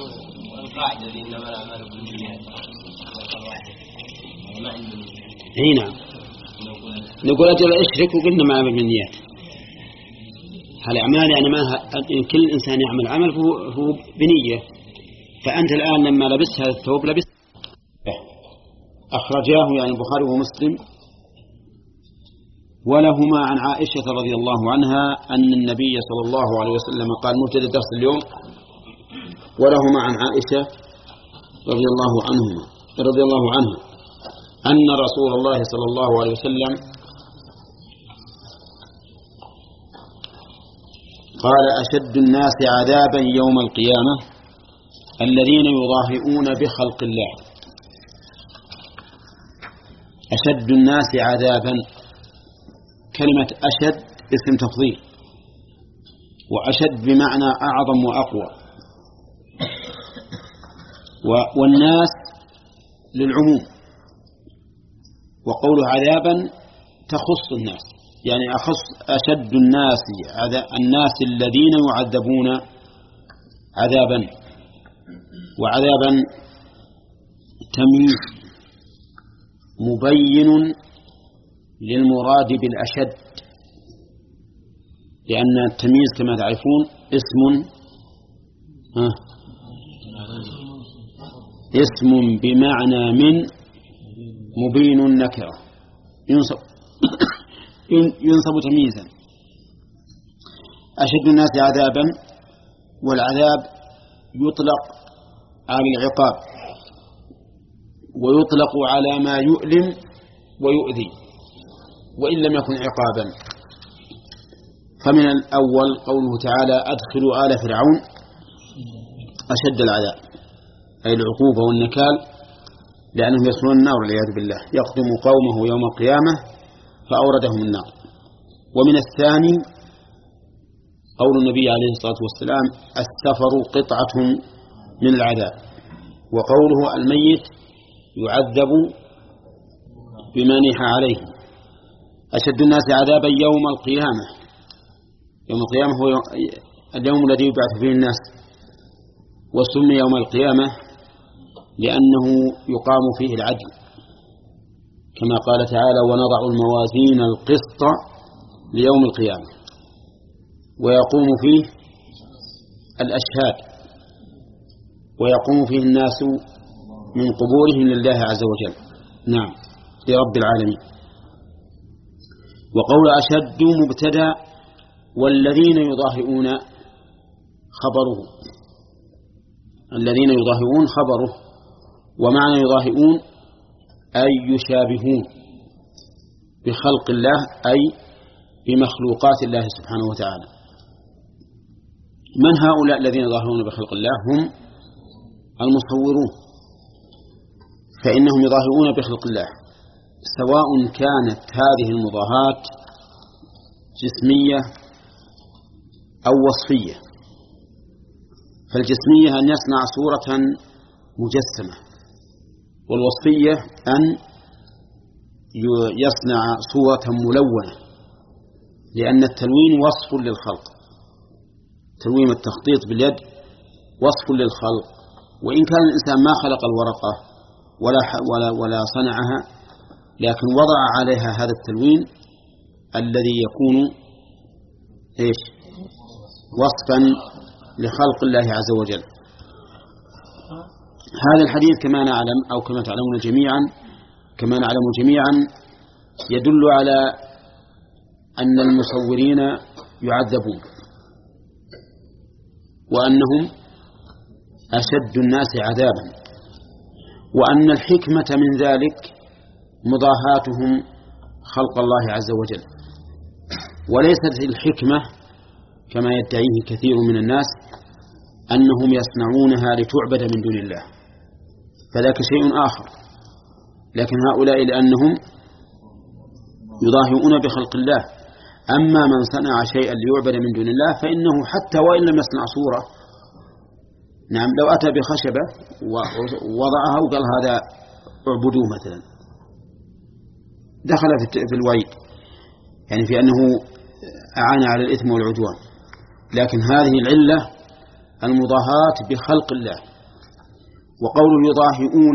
اي نعم، نقول أجل اشرك وقلنا ما عمل بالنيات. هالأعمال يعني ما إن كل إنسان يعمل عمل فهو, فهو بنية. فأنت الآن لما لبست هذا الثوب لبست، أخرجاه يعني البخاري ومسلم، ولهما عن عائشة رضي الله عنها أن النبي صلى الله عليه وسلم قال: مبتدأ درس اليوم: ولهما عن عائشة رضي الله عنهما رضي الله عنها أن رسول الله صلى الله عليه وسلم قال: أشد الناس عذابا يوم القيامة الذين يضاهئون بخلق الله. أشد الناس عذابا، كلمة أشد اسم تفضيل، وأشد بمعنى أعظم وأقوى، والناس للعموم، وقول عذابا تخص الناس، يعني أخص أشد الناس الناس الذين يعذبون عذابا. وعذابا تمييز مبين للمراد بالأشد، لأن التمييز كما تعرفون اسم ها اسم بمعنى من مبين النكرة، ينصب ينصب تمييزا. أشد الناس عذابا، والعذاب يطلق على العقاب ويطلق على ما يؤلم ويؤذي وإن لم يكن عقابا. فمن الأول قوله تعالى: أدخلوا آل فرعون أشد العذاب، أي العقوبة والنكال، لأنهم يصلون النار والعياذ بالله، يقدم قومه يوم القيامة فأوردهم النار. ومن الثاني قول النبي عليه الصلاة والسلام: السفر قطعة من العذاب، وقوله: الميت يعذب بما نيح عليه. أشد الناس عذابا يوم القيامة، يوم القيامة هو اليوم الذي يبعث فيه الناس، وسمي يوم القيامة لأنه يقام فيه العدل، كما قال تعالى: ونضع الموازين القسط ليوم القيامة. ويقوم فيه الأشهاد ويقوم فيه الناس من قبورهم لله عز وجل. نعم، لرب العالمين. وقول أشد مبتدأ والذين يضاهئون خبره، الذين يضاهئون خبره، ومعنى يضاهئون أي يشابهون بخلق الله أي بمخلوقات الله سبحانه وتعالى. من هؤلاء الذين يضاهئون بخلق الله؟ هم المصورون، فإنهم يضاهئون بخلق الله، سواء كانت هذه المضاهاة جسمية أو وصفية. فالجسمية أن يصنع صورة مجسمة، والوصفية أن يصنع صورة ملونة، لأن التلوين وصف للخلق، تلوين التخطيط باليد وصف للخلق، وإن كان الإنسان ما خلق الورقة ولا ولا ولا صنعها، لكن وضع عليها هذا التلوين الذي يكون إيش؟ وصفا لخلق الله عز وجل. هذا الحديث كما نعلم أو كما تعلمون جميعا كما نعلم جميعا يدل على أن المصورين يعذبون، وأنهم أشد الناس عذابا، وأن الحكمة من ذلك مضاهاتهم خلق الله عز وجل، وليست الحكمة كما يدعيه كثير من الناس أنهم يصنعونها لتعبد من دون الله، فذاك شيء آخر. لكن هؤلاء لأنهم يضاهئون بخلق الله. أما من صنع شيئا ليعبد من دون الله فإنه حتى وإن لم يصنع صورة، نعم، لو أتى بخشبة ووضعها وقال هذا اعبدوه مثلا، دخل في الوعيد، يعني في أنه أعان على الإثم والعدوان. لكن هذه العلة المضاهاة بخلق الله. وقول يضاهئون،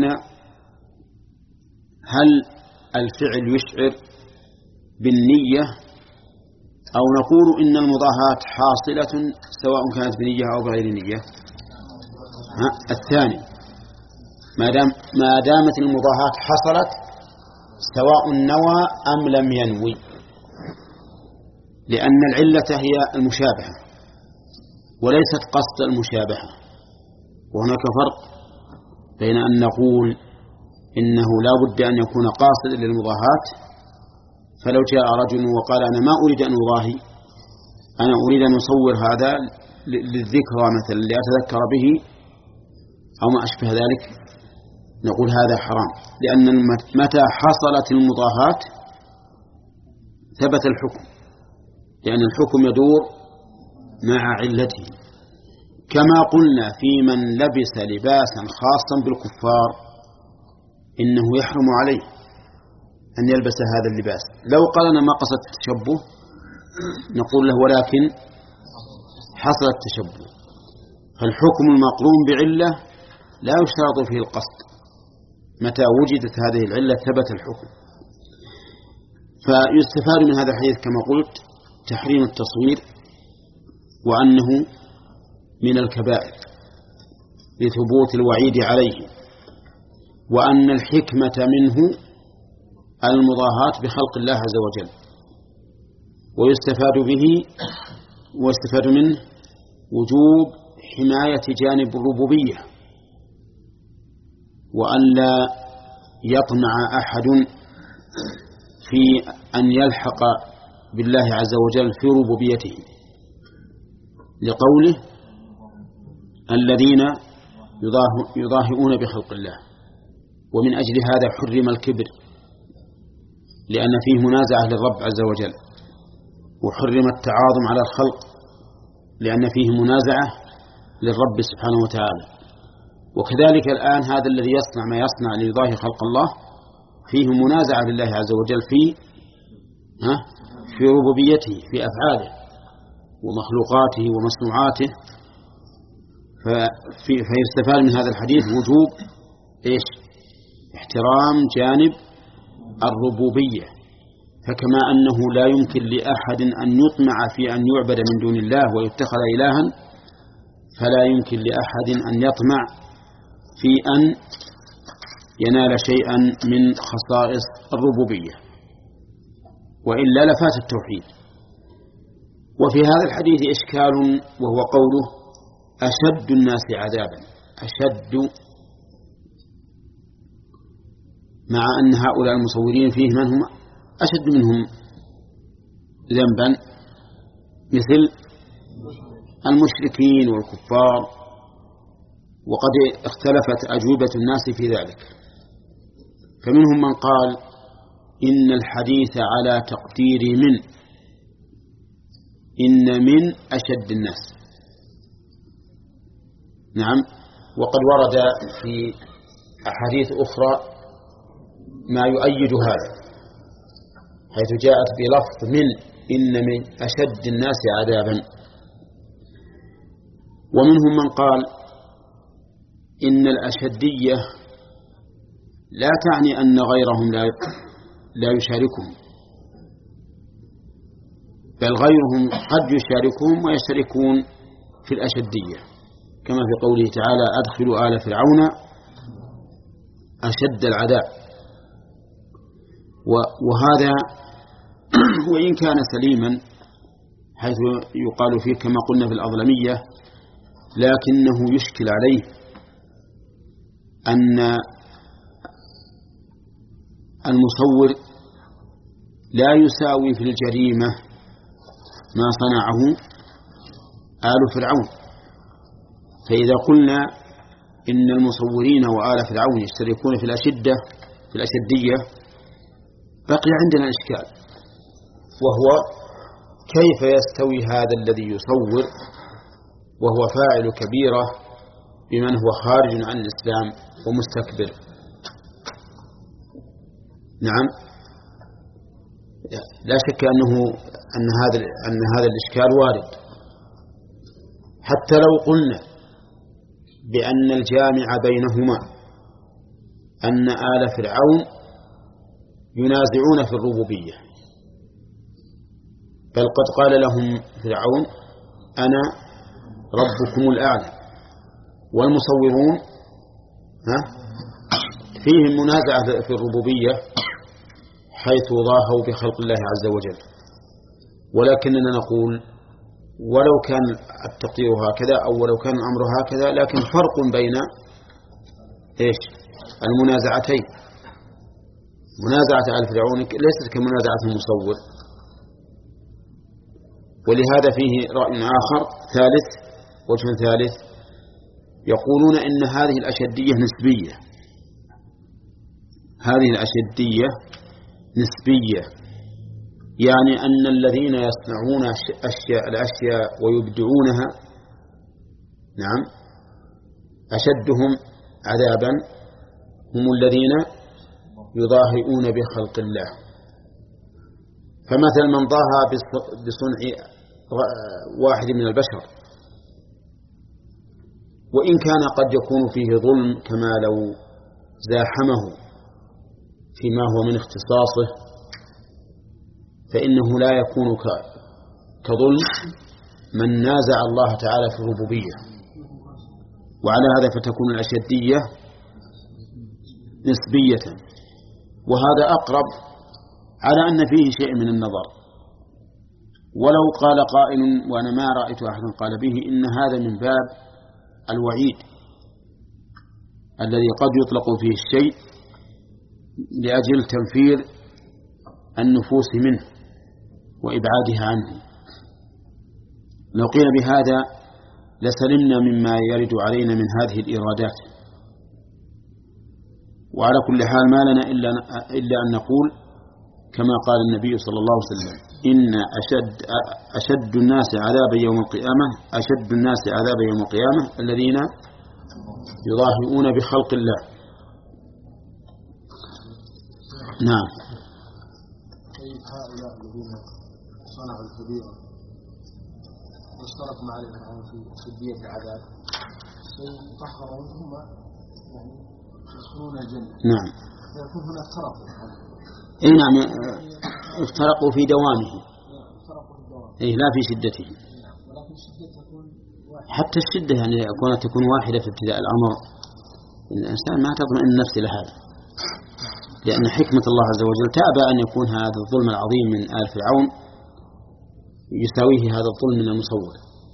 هل الفعل يشعر بالنية أو نقول إن المضاهاة حاصلة سواء كانت بنية أو بغير نية؟ ها الثاني، ما دام ما دامت المضاهاة حصلت سواء نوى أم لم ينوي، لأن العلة هي المشابهة وليست قصد المشابهة. وهناك فرق بين أن نقول إنه لا بد أن يكون قاصدا للمضاهاة، فلو جاء رجل وقال أنا ما أريد أن أضاهي، أنا أريد أن أصور هذا للذكرى مثلا لأتذكر به أو ما أشبه ذلك، نقول هذا حرام، لأن متى حصلت المضاهاة ثبت الحكم، لأن الحكم يدور مع علته. كما قلنا في من لبس لباسا خاصا بالكفار إنه يحرم عليه أن يلبس هذا اللباس. لو قال أنا ما قصدت التشبه نقول له ولكن حصل التشبه. فالحكم المقرون بعلة لا يشترط فيه القصد، متى وجدت هذه العلة ثبت الحكم. فيستفاد من هذا الحديث كما قلت تحريم التصوير، وأنه من الكبائر لثبوت الوعيد عليه، وأن الحكمة منه المضاهاة بخلق الله عز وجل. ويستفاد به ويستفاد منه وجوب حماية جانب الربوبية، وأن لا يطمع أحد في أن يلحق بالله عز وجل في ربوبيته، لقوله الذين يضاهئون بخلق الله. ومن أجل هذا حرم الكبر، لأن فيه منازعة للرب عز وجل، وحرم التعاظم على الخلق لأن فيه منازعة للرب سبحانه وتعالى. وكذلك الآن هذا الذي يصنع ما يصنع ليضاهي خلق الله فيه منازعة لله عز وجل في ها في ربوبيته، في أفعاله ومخلوقاته ومصنوعاته. فيستفاد من هذا الحديث وجوب إيش؟ احترام جانب الربوبية فكما أنه لا يمكن لأحد أن يطمع في أن يعبد من دون الله ويتخذ إلها، فلا يمكن لأحد أن يطمع في أن ينال شيئا من خصائص الربوبية، وإلا لفات التوحيد. وفي هذا الحديث إشكال، وهو قوله أشد الناس عذابا. أشد، مع أن هؤلاء المصورين فيه من هم أشد منهم ذنبا، مثل المشركين والكفار، وقد اختلفت أجوبة الناس في ذلك. فمنهم من قال إن الحديث على تقدير من، إن من أشد الناس. نعم، وقد ورد في أحاديث أخرى ما يؤيد هذا، حيث جاءت بلفظ من، إن من أشد الناس عذابا. ومنهم من قال إن الأشدية لا تعني أن غيرهم لا لا يشاركهم، بل غيرهم قد يشاركهم ويشتركون في الأشدية، كما في قوله تعالى أدخلوا آل فرعون أشد العذاب. وهذا وإن كان سليما، حيث يقال فيه كما قلنا في الأظلمية، لكنه يشكل عليه أن المصور لا يساوي في الجريمة ما صنعه آل فرعون. فإذا قلنا إن المصورين وآل فرعون يشتركون في الأشدة في الأشدية، بقي عندنا إشكال، وهو كيف يستوي هذا الذي يصور وهو فاعل كبيرة بمن هو خارج عن الإسلام ومستكبر؟ نعم، لا شك أنه أن هذا أن هذا الإشكال وارد، حتى لو قلنا بأن الجامع بينهما أن آل فرعون ينازعون في الربوبية، بل قد قال لهم فرعون أنا ربكم الأعلى، والمصورون ها فيهم منازعة في الربوبية حيث ضاهوا بخلق الله عز وجل. ولكننا نقول ولو كان التقدير هكذا أو ولو كان الأمر هكذا، لكن فرق بين إيش المنازعتين. منازعة آل فرعون ليست كمنازعة المصور. ولهذا فيه رأي آخر ثالث، وجه ثالث، يقولون إن هذه الأشدية نسبية، هذه الأشدية نسبية، يعني أن الذين يصنعون أشياء الأشياء ويبدعونها نعم أشدهم عذابا هم الذين يضاهئون بخلق الله. فمثل من ضاهى بصنع واحد من البشر، وإن كان قد يكون فيه ظلم كما لو زاحمه فيما هو من اختصاصه، فإنه لا يكون كظلم من نازع الله تعالى في الربوبية. وعلى هذا فتكون الأشدية نسبية، وهذا أقرب على أن فيه شيء من النظر. ولو قال قائل وأنا ما رأيت أحدا قال به إن هذا من باب الوعيد الذي قد يطلق فيه الشيء لأجل تنفير النفوس منه وإبعادها عنه. لو قيل بهذا لسلمنا مما يرد علينا من هذه الإرادات. وعلى كل حال ما لنا إلا, إلا أن نقول كما قال النبي صلى الله عليه وسلم إن أشد, أشد الناس عذابا يوم القيامة أشد الناس عذابا يوم القيامة الذين يضاهئون بخلق الله. نعم. هؤلاء الذين صنعوا الكبيرة واشتركوا مع الفرعون في سدية العذاب سيطهرون ثم يعني يدخلون الجنة. نعم. فيكون هناك فرق. اي نعم، افترقوا في دوامه. افترقوا في الدوام. إيه لا في شدته. ولكن الشدة تكون واحدة. حتى الشدة يعني كونها تكون واحدة في ابتداء الأمر الإنسان ما تطمئن النفس لهذا، لأن حكمة الله عز وجل تأبى أن يكون هذا الظلم العظيم من آل فرعون يساويه هذا الظلم من المصور.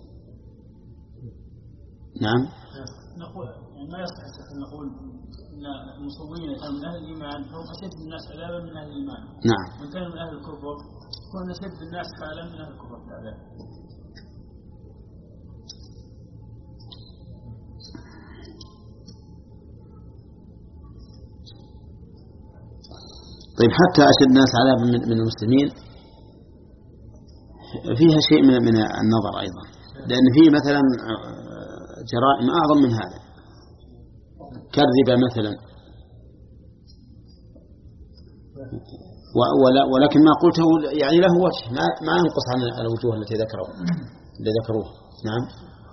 نعم. نقول يعني ما يصح أن نقول أن المصورين كانوا من أهل الإيمان هم أشد الناس عذابا من أهل الإيمان. نعم. من كانوا من أهل الكفر كون أشد الناس حالا من أهل الكفر عذابا. طيب حتى أشد الناس عذابا من المسلمين فيها شيء من من النظر أيضا، لأن فيه مثلا جرائم أعظم من هذا كالربا مثلا، ولكن ما قلته يعني له وجه ما ما ينقص عن الوجوه التي ذكروا اللي ذكروها. نعم.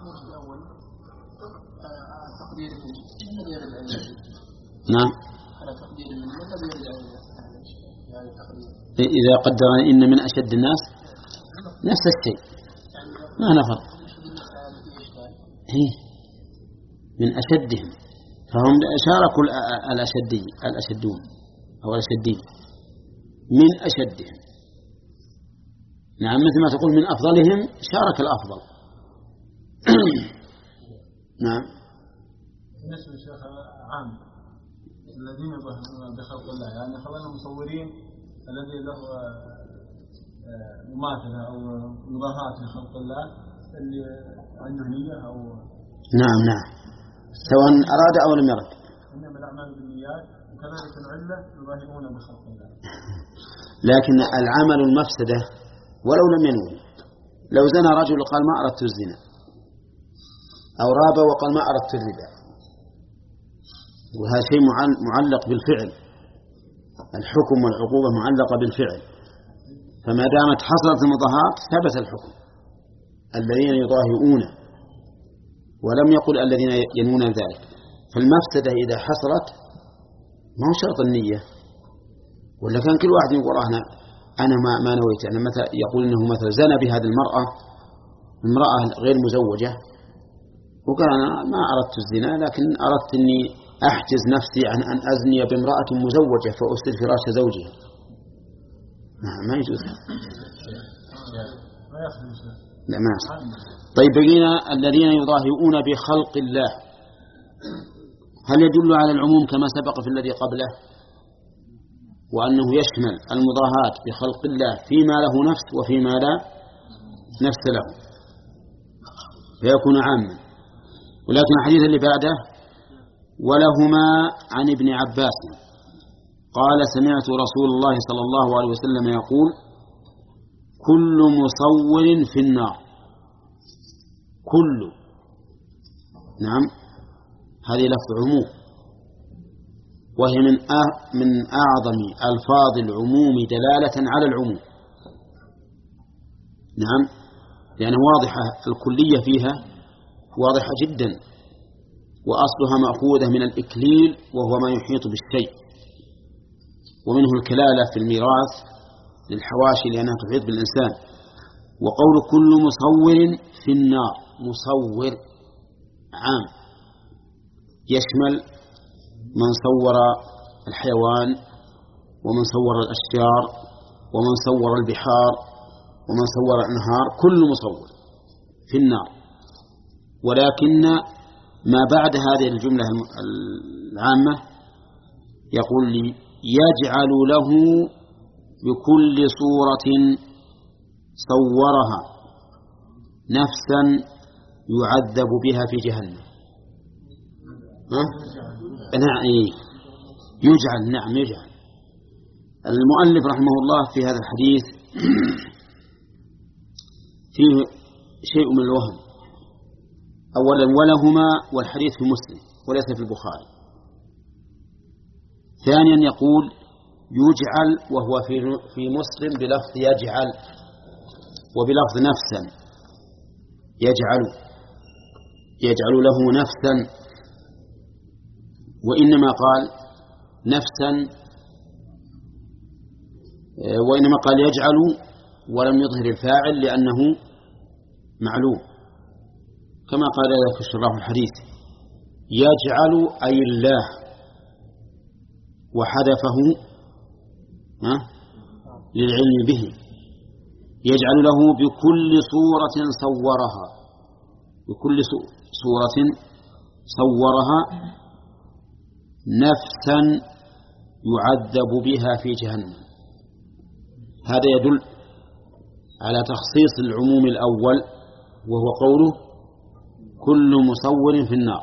نعم. إذا قدر إن من أشد الناس نفس الشيء ما نفر من أشدهم، فهم شاركوا الأشدي الأشدون أو الأشدين من أشدهم. نعم مثل ما تقول من أفضلهم شارك الأفضل. نعم. بالنسبة للشيخ عام الذين يظهرون بخلق الله يعني خلقنا مصورين الذي له مماثلة أو مضاهاة لخلق الله اللي عنده نية أو نعم نعم سواء أراد أو لم يرد. إنما الأعمال بالنيات وكذلك العلة يظاهرون بخلق الله. لكن العمل المفسدة ولو لم ينوي، لو زنى رجل قال ما أردت الزنا، أو راب وقال ما أردت الربا، وهذا شيء معلق بالفعل، الحكم والعقوبة معلقة بالفعل، فما دامت حصلت المضاهات ثبت الحكم. الذين يضاهئون ولم يقل الذين ينوون ذلك، فالمفسدة إذا حصلت ما هو شرط النية، ولا كان كل واحد يقول أنا أنا ما ما نويت، أنا مثلا يقول إنه مثلا زنى بهذه المرأة امرأة غير مزوجة وقال أنا ما أردت الزنا لكن أردت إني أحجز نفسي عن أن أزني بامرأة مزوجة فأسر فراش زوجها. ما يجوز. لا ما طيب بقينا الذين يضاهئون بخلق الله، هل يدل على العموم كما سبق في الذي قبله، وأنه يشمل المضاهاة بخلق الله فيما له نفس وفيما لا نفس له فيكون عاما. ولكن الحديث اللي بعده ولهما عن ابن عباس قال سمعت رسول الله صلى الله عليه وسلم يقول كل مصور في النار. كل نعم هذه لفظ عموم، وهي من من أعظم ألفاظ العموم دلالة على العموم. نعم يعني واضحة الكلية فيها واضحة جدا، وأصلها مأخوذة من الإكليل وهو ما يحيط بالشيء، ومنه الكلالة في الميراث للحواشي لأنها تحيط بالإنسان. وقول كل مصور في النار، مصور عام يشمل من صور الحيوان ومن صور الأشجار ومن صور البحار ومن صور الأنهار، كل مصور في النار. ولكن ما بعد هذه الجملة العامة يقول لي يجعل له بكل صورة صورها نفسا يعذب بها في جهنم. نعم يجعل نعم يجعل. المؤلف رحمه الله في هذا الحديث فيه شيء من الوهم. أولا ولهما والحديث في مسلم وليس في البخاري. ثانيا يقول يجعل وهو في في مسلم بلفظ يجعل وبلفظ نفسا، يجعل يجعل له نفسا، وإنما قال نفسا وإنما قال يجعل ولم يظهر الفاعل لأنه معلوم، كما قال في شراح الحديث يجعل أي الله، وحذفه للعلم به، يجعل له بكل صورة صورها، بكل صورة صورها نفسا يعذب بها في جهنم. هذا يدل على تخصيص العموم الأول وهو قوله كل مصور في النار،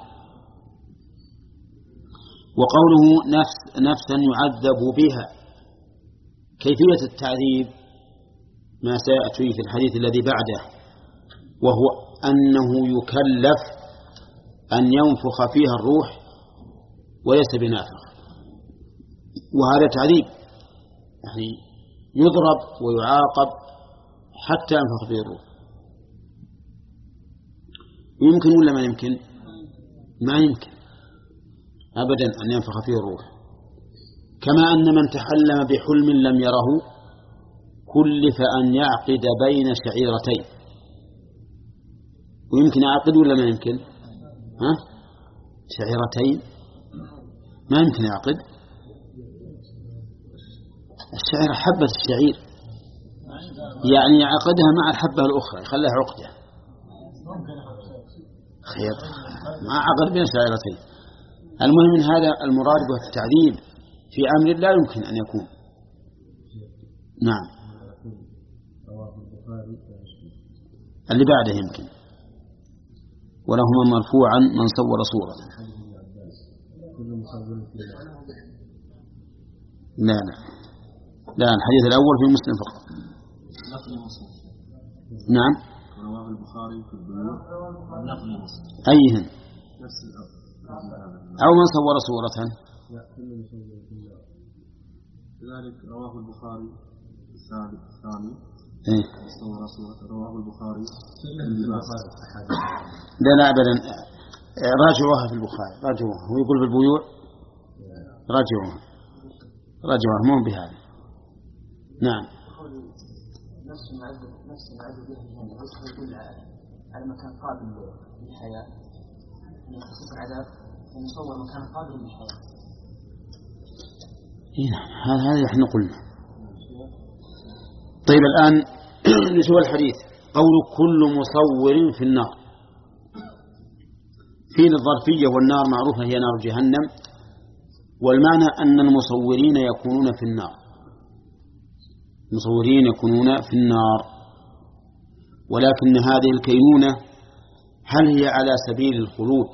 وقوله نفس نفسا يعذب بها. كيفية التعذيب ما سيأتي في الحديث الذي بعده، وهو أنه يكلف أن ينفخ فيها الروح وليس بنافخ، وهذا تعذيب، يعني يضرب ويعاقب حتى ينفخ فيه الروح. يمكن ولا ما يمكن؟ ما يمكن أبدا أن ينفخ فيه الروح. كما أن من تحلم بحلم لم يره كلف أن يعقد بين شعيرتين. ويمكن يعقد ولا ما يمكن؟ ها؟ شعيرتين ما يمكن يعقد. الشعيرة حبة الشعير، يعني يعقدها مع الحبة الأخرى يخليها عقدة. خير، ما عقد بين شعيرتين. المهم من هذا المراد بالتعذيب في أمر لا يمكن أن يكون. نعم. اللي بعده يمكن ولهما مرفوعا من صور صورة. لا لا لا الحديث الأول في مسلم فقط. نعم. رواه البخاري في البيوع نقل مسلم. أيهن؟ نفس أو من صور صورة. لذلك رواه البخاري الثاني إيه؟ صور صورة. رواه البخاري لا لا أبدا، راجعوها في البخاري، راجعوها. هو يقول في البيوع راجعوها، راجعوها مو بهذا. نعم. نفس معذب نفس معذب به الجنة بس يدل على مكان قابل للحياة، من خصوص العذاب يصور مكان قابل للحياة. هذا هذا احنا قلنا. طيب الآن نشوف الحديث. قول كل مصور في النار، في الظرفية والنار معروفة هي نار جهنم، والمعنى أن المصورين يكونون في النار، المصورين يكونون في النار. ولكن هذه الكينونة هل هي على سبيل الخلود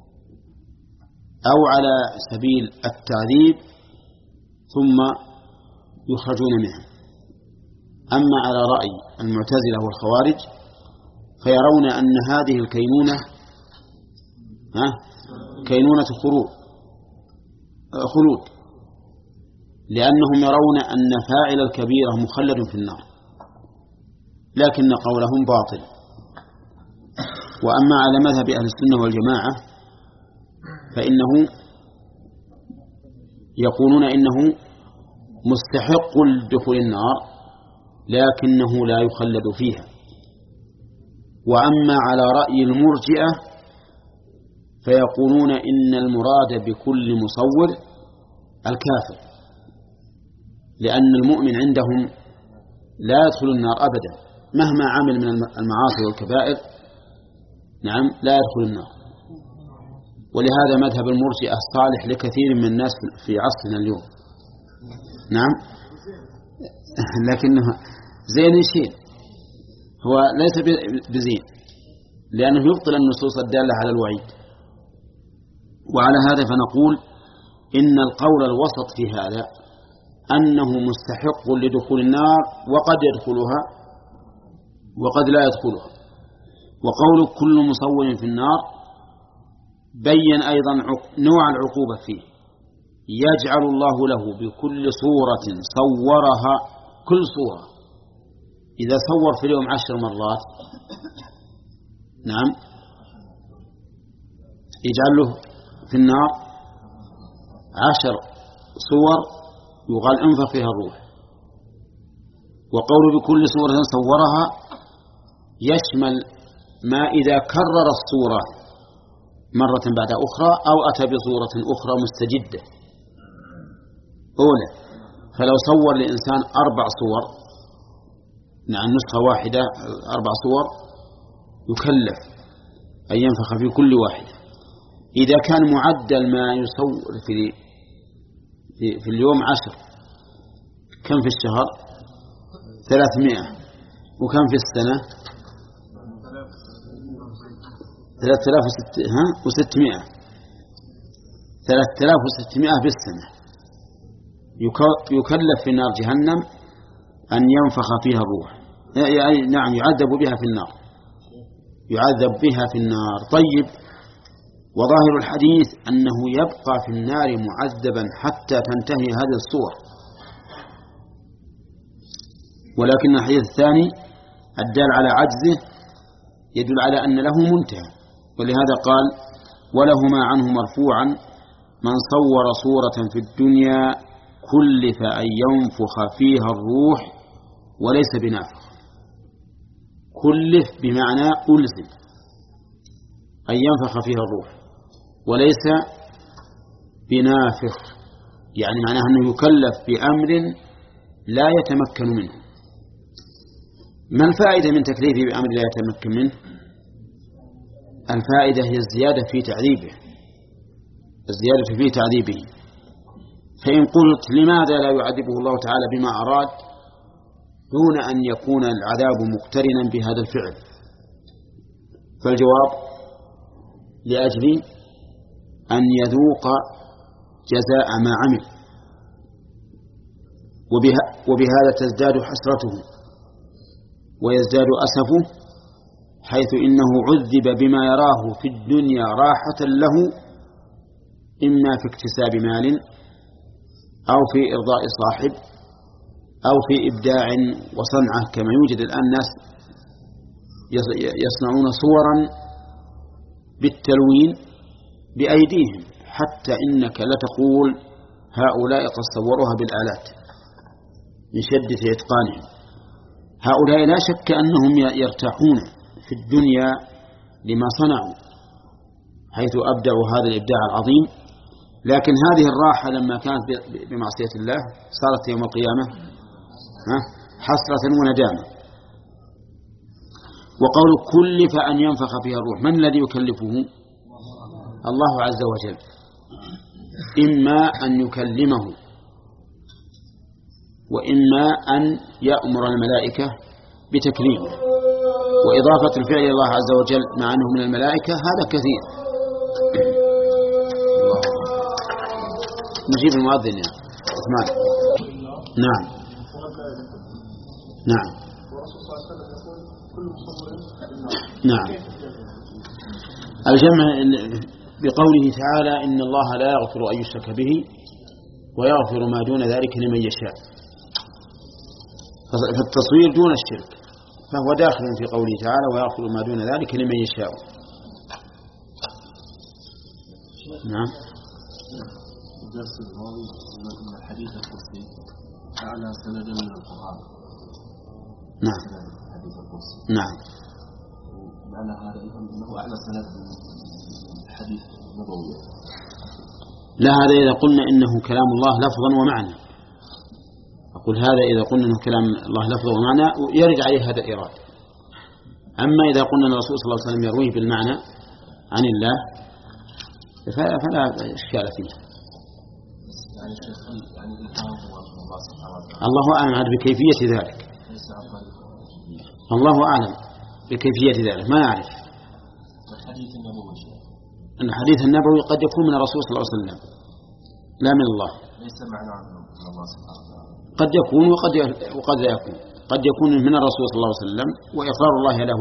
أو على سبيل التعذيب ثم يخرجون منها؟ أما على رأي المعتزلة والخوارج فيرون أن هذه الكينونة ها كينونة خلود خلود لأنهم يرون أن فاعل الكبيرة مخلد في النار، لكن قولهم باطل. وأما على مذهب أهل السنة والجماعة فإنه يقولون إنه مستحق لدخول النار لكنه لا يخلد فيها. وأما على رأي المرجئة فيقولون إن المراد بكل مصور الكافر، لأن المؤمن عندهم لا يدخل النار أبدا مهما عمل من المعاصي والكبائر. نعم لا يدخل النار. ولهذا مذهب المرجئة صالح لكثير من الناس في عصرنا اليوم. نعم لكنه زين شيء، هو ليس بزين لأنه يبطل النصوص الدالة على الوعيد. وعلى هذا فنقول إن القول الوسط في هذا أنه مستحق لدخول النار وقد يدخلها وقد لا يدخلها. وقول كل مصور في النار بين أيضا نوع العقوبة فيه، يجعل الله له بكل صورة صورها، كل صورة إذا صور في اليوم عشر مرات نعم يجعل له في النار عشر صور يقال انفخ فيها الروح، وقول بكل صورة صورها يشمل ما إذا كرر الصورة مرة بعد أخرى أو أتى بصورة أخرى مستجدة. أولى فلو صور لإنسان أربع صور نعم نسخة واحدة أربع صور يكلف أن ينفخ في كل واحدة. إذا كان معدل ما يصور في في, في اليوم عشر، كم في الشهر؟ ثلاثمائة. وكم في السنة؟ ثلاثة آلاف وستمائة. ثلاثة آلاف وستمائة في السنة يكلف في نار جهنم أن ينفخ فيها الروح، يعني نعم يعذب بها في النار، يعذب بها في النار. طيب، وظاهر الحديث أنه يبقى في النار معذبا حتى تنتهي هذه الصور، ولكن الحديث الثاني الدال على عجزه يدل على أن له منتهى، ولهذا قال ولهما عنه مرفوعا من صور صورة في الدنيا كلف أن ينفخ فيها الروح وليس بنافخ. كلف بمعنى ألزم أن ينفخ فيها الروح وليس بنافخ، يعني معناه أنه يكلف بأمر لا يتمكن منه. ما الفائدة من تكليفه بأمر لا يتمكن منه؟ الفائدة هي الزيادة في تعذيبه، الزيادة في تعذيبه. فإن قلت لماذا لا يعذبه الله تعالى بما أراد دون أن يكون العذاب مقترنا بهذا الفعل؟ فالجواب لأجل أن يذوق جزاء ما عمل، وبهذا تزداد حسرته ويزداد أسفه، حيث إنه عذب بما يراه في الدنيا راحة له، إما في اكتساب مال أو في إرضاء صاحب أو في إبداع وصنعة، كما يوجد الآن ناس يصنعون صورا بالتلوين بأيديهم، حتى إنك لتقول هؤلاء قد صوروها بالآلات من شدة إتقانهم. هؤلاء لا شك أنهم يرتاحون في الدنيا لما صنعوا، حيث أبدعوا هذا الإبداع العظيم، لكن هذه الراحة لما كانت بمعصية الله صارت يوم القيامة حسرة وندامة. وقول كلف أن ينفخ فيها الروح، من الذي يكلفه؟ الله عز وجل، إما أن يكلمه وإما أن يأمر الملائكة بتكليمه. وإضافة الفعل إلى الله عز وجل مع أنه من الملائكة هذا كثير. نجيب المؤذن يا عثمان. نعم نعم نعم. الجمع بقوله تعالى إن الله لا يغفر أن يشرك به ويغفر ما دون ذلك لمن يشاء، فالتصوير دون الشرك فهو داخل في قوله تعالى ويغفر ما دون ذلك لمن يشاء. نعم. الدرس الماضي أن الحديث القدسي أعلى سندا من القرآن. نعم. الحديث القدسي. نعم. معنى هذا أنه أعلى سند من الحديث النبوي. لا، هذا إذا قلنا إنه كلام الله لفظا ومعنى. أقول هذا إذا قلنا إنه كلام الله لفظا ومعنى يرد عليه هذا الإراد. أما إذا قلنا أن الرسول صلى الله عليه وسلم يرويه بالمعنى عن الله فلا إشكال فيه. الله أعلم عاد بكيفية ذلك، الله أعلم بكيفية ذلك، ما نعرف. أن الحديث النبوي قد يكون من الرسول صلى الله عليه وسلم لا من الله، ليس معنى من الله سبحانه وتعالى. قد يكون وقد وقد لا يكون. قد يكون من الرسول صلى الله عليه وسلم وإقرار الله له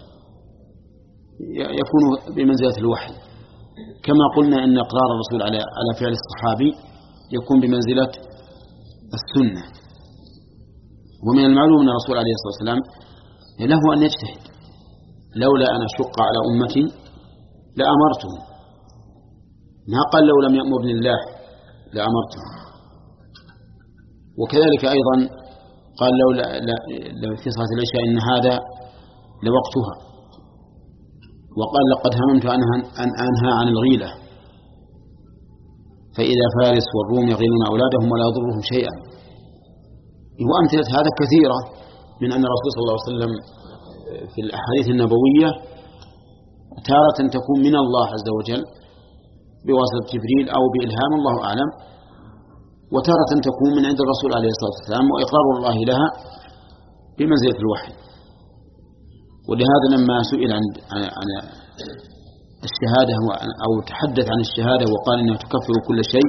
يكون بمنزلة الوحي، كما قلنا إن إقرار الرسول على على فعل الصحابي يكون بمنزلة السنة. ومن المعلوم أن الرسول عليه الصلاة والسلام له أن يجتهد، لولا أن أشق على أمتي لأمرتهم، ما قال لو لم يأمرني الله لأمرتهم. وكذلك أيضا قال لو, لا لا لو في صلاة العشاء إن هذا لوقتها، وقال لقد هممت أن أنهى عن الغيلة فإذا فارس والروم يغيلون أولادهم ولا يضرهم شيئا. وأمثلة هذا كثيرة من أن الرسول صلى الله عليه وسلم في الأحاديث النبوية تارة تكون من الله عز وجل بواسطة جبريل أو بإلهام الله أعلم، وتارة تكون من عند الرسول عليه الصلاة والسلام وإقرار الله لها بمنزلة الوحي. ولهذا لما سئل عن عن الشهادة أو تحدث عن الشهادة وقال إنها تكفر كل شيء،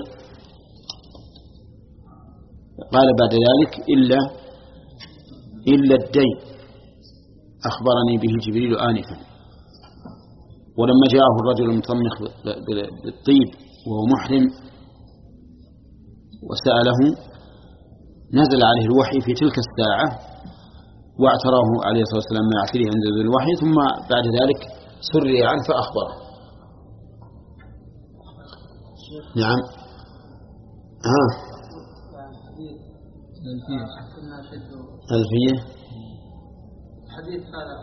قال بعد ذلك إلا إلا الدين أخبرني به جبريل آنفا. ولما جاءه الرجل المتطمخ بالطيب وهو محرم وسأله نزل عليه الوحي في تلك الساعة واعتراه عليه الصلاة والسلام ما يعتريه عند الوحي، ثم بعد ذلك سري عنه فأخبره. نعم. ها ألفية حديث هذا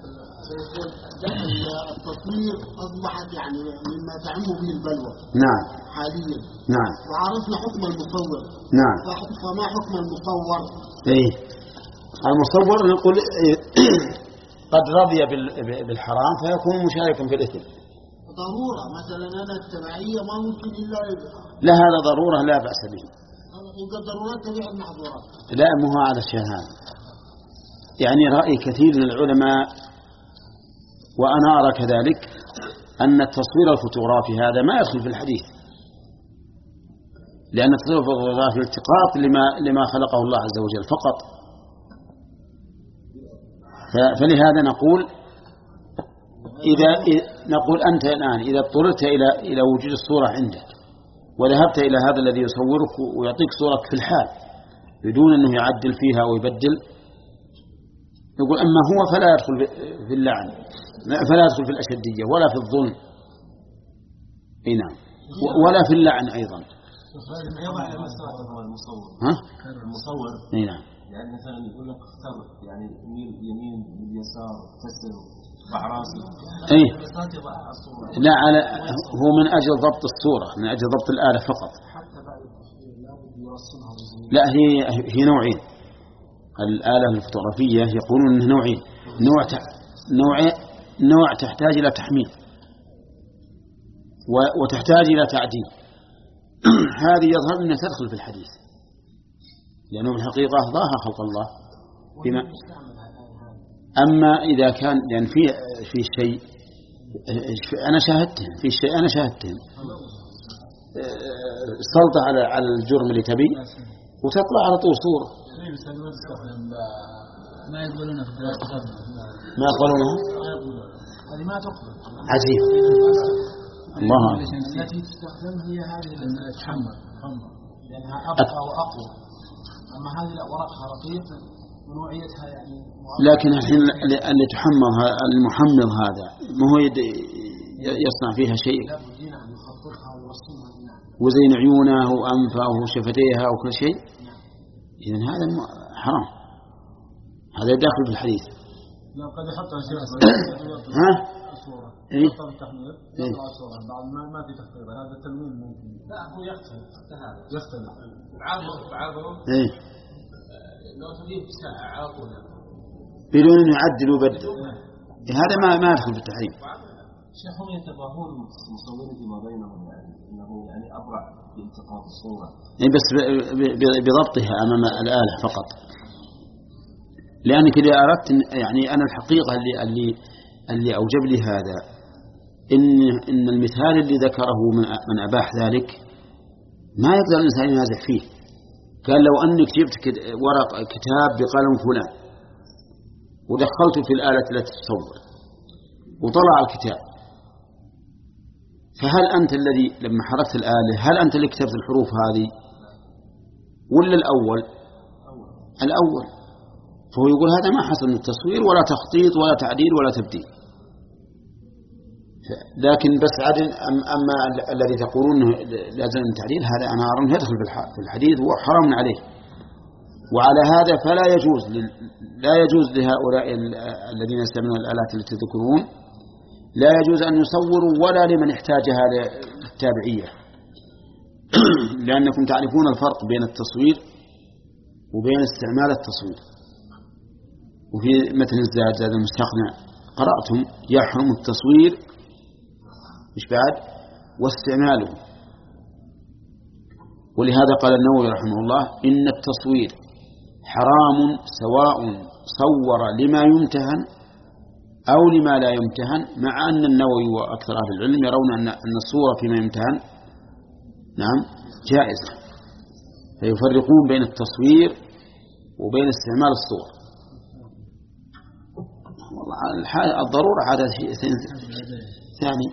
التصوير أصبحت يعني مما تعم به البلوى. نعم حاليا. نعم. وعرفنا حكم المصور. نعم. فما حكم المصور؟ إيه المصور نقول قد رضي بالحرام فيكون مشاركا في الإثم. ضرورة مثلا أنا التبعية ما ممكن إلا لا هذا ضرورة لا بأس به. يبقى ضرورات تبيع المحظورات. لا مو على الشيء هذا، يعني رأي كثير من العلماء وأنا أرى كذلك أن التصوير الفوتوغرافي هذا ما يدخل في الحديث، لأن التصوير الفوتوغرافي التقاط لما لما خلقه الله عز وجل فقط. فلهذا نقول إذا نقول أنت الآن إذا اضطررت إلى إلى وجود الصورة عندك وذهبت إلى هذا الذي يصورك ويعطيك صورك في الحال بدون أنه يعدل فيها أو يبدل، يقول أما هو فلا يدخل في اللعن، فلا يدخل في الأشدية ولا في الظلم، أي نعم، ولا في اللعن أيضا. ها؟ المصور. أي نعم. يعني مثلا يقول لك اختار يعني يمين يمين باليسار تسر بعراسي. أي. لا على هو من أجل ضبط الصورة، من أجل ضبط الآلة فقط. لا هي هي نوعين. الآلة الفوتوغرافية يقولون أنه نوعين، نوع نوع نوع تحتاج إلى تحميل وتحتاج إلى تعديل. هذه يظهر أنها تدخل في الحديث لأنه في الحقيقة ظاهر خلق الله بما. أما إذا كان لأن في في شيء أنا شاهدتهم في شيء أنا شاهدتهم سلطة على على الجرم اللي تبي وتطلع على طول صورة. ما يقبلونها في الدراسة. ما يقبلونها؟ هذه ما تقبل. عجيب. الله. التي تستخدم هي هذه التحمل، لأنها أبقى وأقوى. أما هذه الأوراق رقيق ونوعيتها يعني. لكن الحين اللي تحمض المحمض هذا ما هو يصنع فيها شيء. وزين عيونه وأنفه وشفتيها وكل شيء. إذن هذا حرام، هذا داخل في الحديث. لو قد يحطها شيء ها؟ الصورة إيه؟ يحطها بالتحميل يطلع الصورة بعد ما ما في تحقيق هذا التلوين ممكن. لا هو يختلف حتى هذا يختلف. بعضهم بعضهم إيه؟ لو تجيب ساعة عاطلة بدون أن يعدل ويبدل هذا ما ما يدخل في التحريم. شيخهم يتباهون المصورين فيما بينهم يعني انه يعني ابرع بالتقاط الصورة. يعني بس بضبطها امام الآلة فقط. لأنك إذا أردت يعني أنا الحقيقة اللي اللي اللي أوجب لي هذا إن إن المثال اللي ذكره من من أباح ذلك ما يقدر الإنسان ينازع فيه. قال لو أنك جبت ورق كتاب بقلم فلان ودخلته في الآلة التي تصور وطلع الكتاب، فهل أنت الذي لما حركت الآلة هل أنت اللي كتبت الحروف هذه ولا الأول؟ الأول. فهو يقول هذا ما حصل من التصوير ولا تخطيط ولا تعديل ولا تبديل. لكن بس عدل أما الذي تقولون لازم التعديل هذا أنا أرى أنه يدخل في الحديث وحرام عليه وعلى هذا فلا يجوز لا يجوز لهؤلاء الذين يستعملون الآلات التي تذكرون لا يجوز أن يصوروا ولا لمن احتاجها للتابعية لأنكم تعرفون الفرق بين التصوير وبين استعمال التصوير. وفي متن الزاد زاد المستقنع قرأتم يحرم التصوير مش بعد واستعماله. ولهذا قال النووي رحمه الله إن التصوير حرام سواء صور لما يمتهن أو لما لا يمتهن، مع أن النووي وأكثر أهل العلم يرون أن الصورة فيما يمتهن نعم جائزة، فيفرقون بين التصوير وبين استعمال الصور. والله الضرورة هذا شيء ثاني.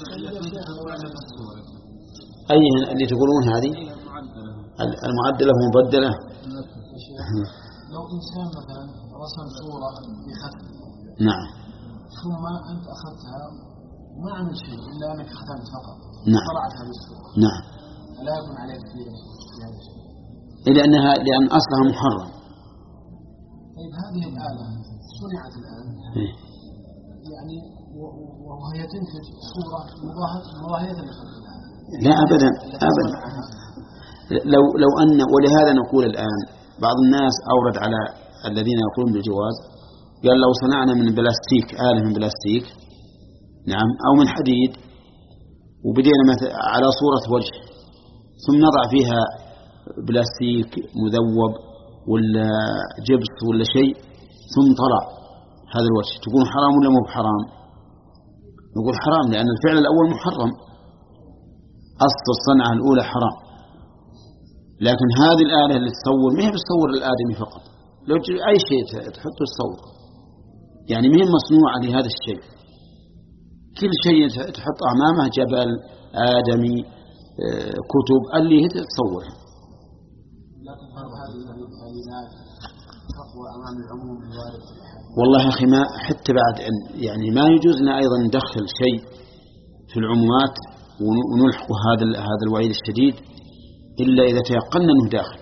أي اللي تقولون هذه المعدلة ومبدلة؟ لو إنسان مثلا رسم صورة بختم نعم ثم أنت أخذتها وما عمل شيء إلا أنك ختمت فقط نعم طلعت هذه الصورة نعم لا يكون عليك فيه يعني شيء لأنها لأن أصلها محرم. طيب هذه الآلة صنعت الآن إيه؟ يعني وهي تنتج صورة مضاهية لخلق الله. لا أبدا أبدا. لو لو أن ولهذا نقول الآن بعض الناس أورد على الذين يقولون بالجواز قال لو صنعنا من بلاستيك آلة من بلاستيك نعم أو من حديد وبدينا على صورة وجه ثم نضع فيها بلاستيك مذوب ولا جبس ولا شيء ثم طلع هذا الوجه تكون حرام ولا مو بحرام؟ نقول حرام لأن الفعل الأول محرم، أصل الصنعة الأولى حرام. لكن هذه الآلة اللي تصور ما هي بتصور الآدمي فقط، لو أي شيء تحطه تصور يعني ما هي مصنوعة لهذا الشيء، كل شيء تحط أمامه جبل آدمي كتب اللي هي تصور. لكن هذه الآلات تقوى أمام العموم الوارد. والله يا أخي ما حتى بعد يعني ما يجوز لنا أيضا ندخل شيء في العمومات ونلحق هذا هذا الوعيد الشديد إلا إذا تيقنا أنه داخل.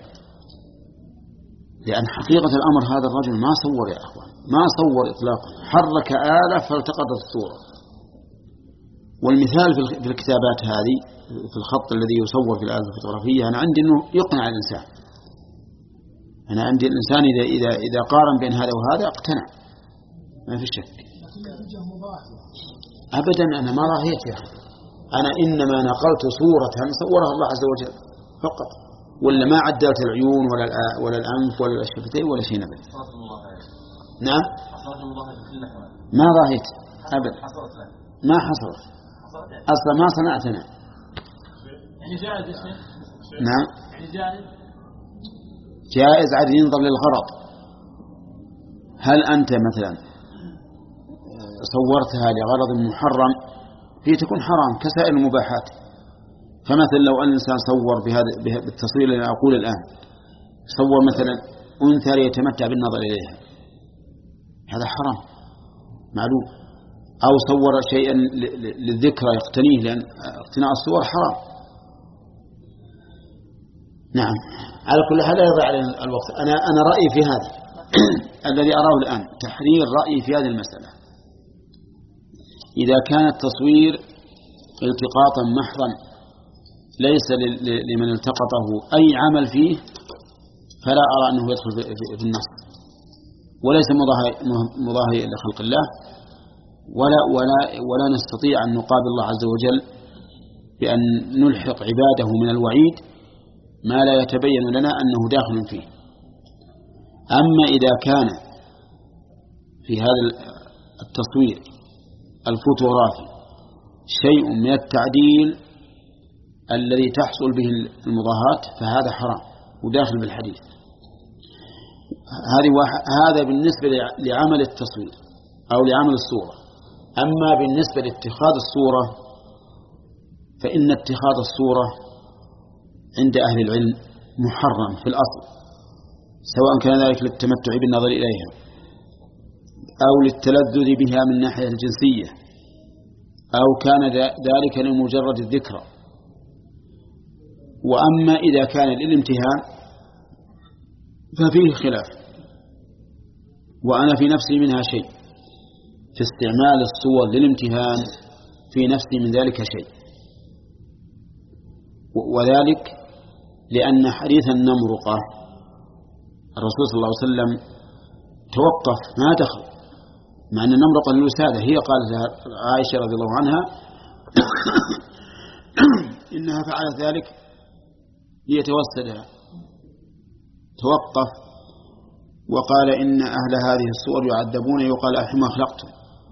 لأن حقيقة الأمر هذا الرجل ما صور يا أخوان، ما صور إطلاقا، حرك آلة فالتقطت الصورة. والمثال في الكتابات هذه في الخط الذي يصور في الآلة الفوتوغرافية أنا عندي أنه يقنع الإنسان. أنا عندي الإنسان إذا إذا إذا قارن بين هذا وهذا اقتنع ما في شك. أبدا أنا ما راهيت يا أخي، أنا إنما نقلت صورة صورها الله عز وجل فقط، ولا ما عدلت العيون ولا ولا الأنف ولا الشفتين ولا شيء نبل. نعم ما راهيت أبدا ما حصلت أصلا ما صنعتنا. يعني جائز نعم يعني جائز جائز عاد ينظر للغرض. هل أنت مثلا صورتها لغرض محرم فيه تكون حرام كسائر المباحات. فمثلا لو أن الإنسان صور بهذا بالتصوير اللي أقول الآن صور مثلا أنثى يتمتع بالنظر إليها هذا حرام معلوم، أو صور شيئا للذكرى يقتنيه لأن اقتناء الصور حرام. نعم على كل حال لا يضيع علينا الوقت. أنا أنا رأيي في هذا الذي أراه الآن تحرير رأيي في هذه المسألة. إذا كان التصوير التقاطا محضا ليس لمن التقطه أي عمل فيه فلا أرى أنه يدخل في النص، وليس مضاهي لخلق الله، ولا ولا ولا نستطيع أن نقابل الله عز وجل بأن نلحق عباده من الوعيد ما لا يتبين لنا أنه داخل فيه. أما إذا كان في هذا التصوير الفوتوغرافي شيء من التعديل الذي تحصل به المضاهات فهذا حرام وداخل بالحديث. هذه هذا بالنسبة لعمل التصوير أو لعمل الصورة. أما بالنسبة لاتخاذ الصورة فإن اتخاذ الصورة عند أهل العلم محرم في الأصل، سواء كان ذلك للتمتع بالنظر إليها أو للتلذذ بها من ناحية الجنسية أو كان ذلك لمجرد الذكرى. وأما إذا كان للامتهان ففيه خلاف. وأنا في نفسي منها شيء، في استعمال الصور للامتهان في نفسي من ذلك شيء، وذلك لأن حديث النمرقة الرسول صلى الله عليه وسلم توقف ما دخل، مع أن النمرقة للوسادة هي قالت عائشة رضي الله عنها إنها فعلت ذلك ليتوسدها، توقف وقال إن أهل هذه الصور يعذبون يقال أحما خلقتم،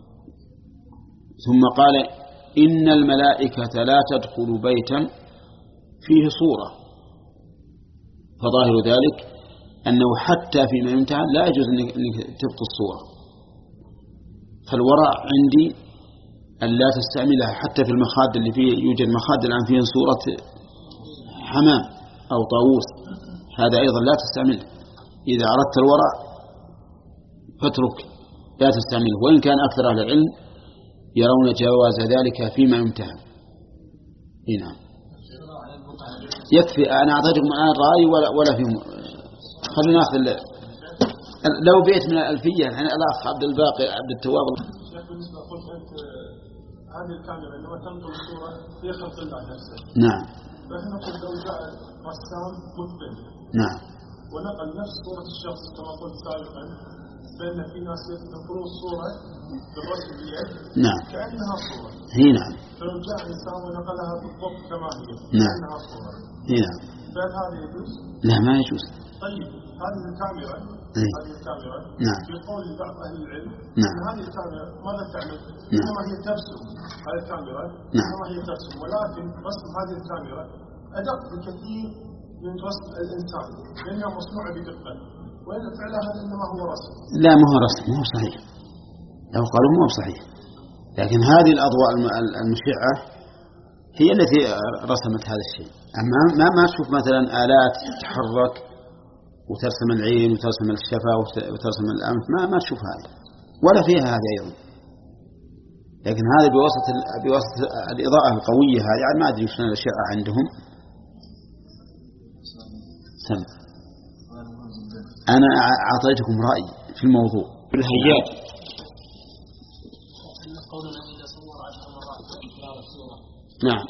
ثم قال إن الملائكة لا تدخل بيتا فيه صورة، فظاهر ذلك أنه حتى فيما يمتهن لا يجوز أنك تبقى الصورة. فالورع عندي أن لا تستعملها حتى في المخاد اللي فيه، يوجد مخاد الآن فيه صورة حمام أو طاووس، هذا أيضا لا تستعمله. إذا أردت الورع فاترك لا تستعمله، وإن كان أكثر أهل العلم يرون جواز ذلك فيما يمتهن. نعم يكفي، أنا أعطيتكم الآن رأي ولا, ولا فيهم. خلينا نأخذ لو بيت من الألفية يعني الأخ عبد الباقي عبد التواب. بالنسبة قلت أنت هذه الكاميرا عندما تنقل الصورة هي خلق الله نفسه. نعم. فإحنا نقول لو جاء رسام متقن. نعم. ونقل نفس صورة الشخص كما قلت سابقا، بأن في ناس ينقلون الصورة بالرسم باليد. نعم. كأنها صورة. هي نعم. فلو جاء إنسان ونقلها بالضبط كما هي. نعم. كأنها صورة. هي نعم. فهل هذا يجوز؟ لا ما يجوز. طيب هذه الكاميرا إيه؟ هذه الكاميرا نعم. في قول بعض أهل العلم نعم. هذه الكاميرا ماذا تعمل؟ نعم. إنما هي ترسم هذه الكاميرا. نعم. إنما هي ترسم، ولكن رسم هذه الكاميرا أدق بكثير من رسم الإنسان لأنها مصنوعة بدقة، وإن فعلها هذا إنما هو رسم. لا ما هو رسم، ما هو صحيح، لو قالوا ما هو صحيح، لكن هذه الأضواء المشعة هي التي رسمت هذا الشيء. أما ما ما تشوف مثلا آلات تتحرك وترسم العين وترسم الشفة وترسم الأنف، ما ما تشوف هذا ولا فيها هذا أيضا. لكن هذا بواسطة بواسطة الإضاءة القوية هذه، يعني ما أدري شنو الأشياء عندهم. سم. أنا أعطيتكم رأي في الموضوع. الهيات نعم.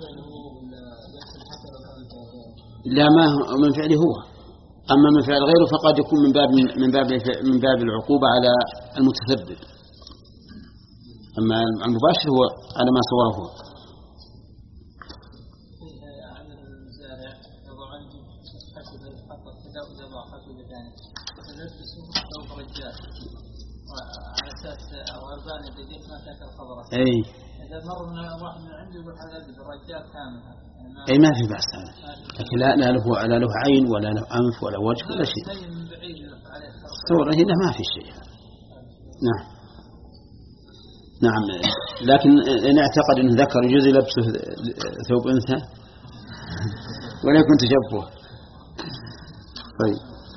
لا ما هو من فعله هو، أما من فعل غيره فقد يكون من باب من باب من باب العقوبة على المتسبب، أما المباشر هو على ما صوره هو. أي إذا مر من واحد من عنده يقول هذا الرجال كامل، أي ما في بأس هذا، لكن لا لا له لا له عين ولا له أنف ولا وجه ولا شيء، صورة هنا ما في شيء. نعم نعم. لكن إن اعتقد أنه ذكر يجوز لبسه ثوب أنثى ولا يكون تشبه. طيب.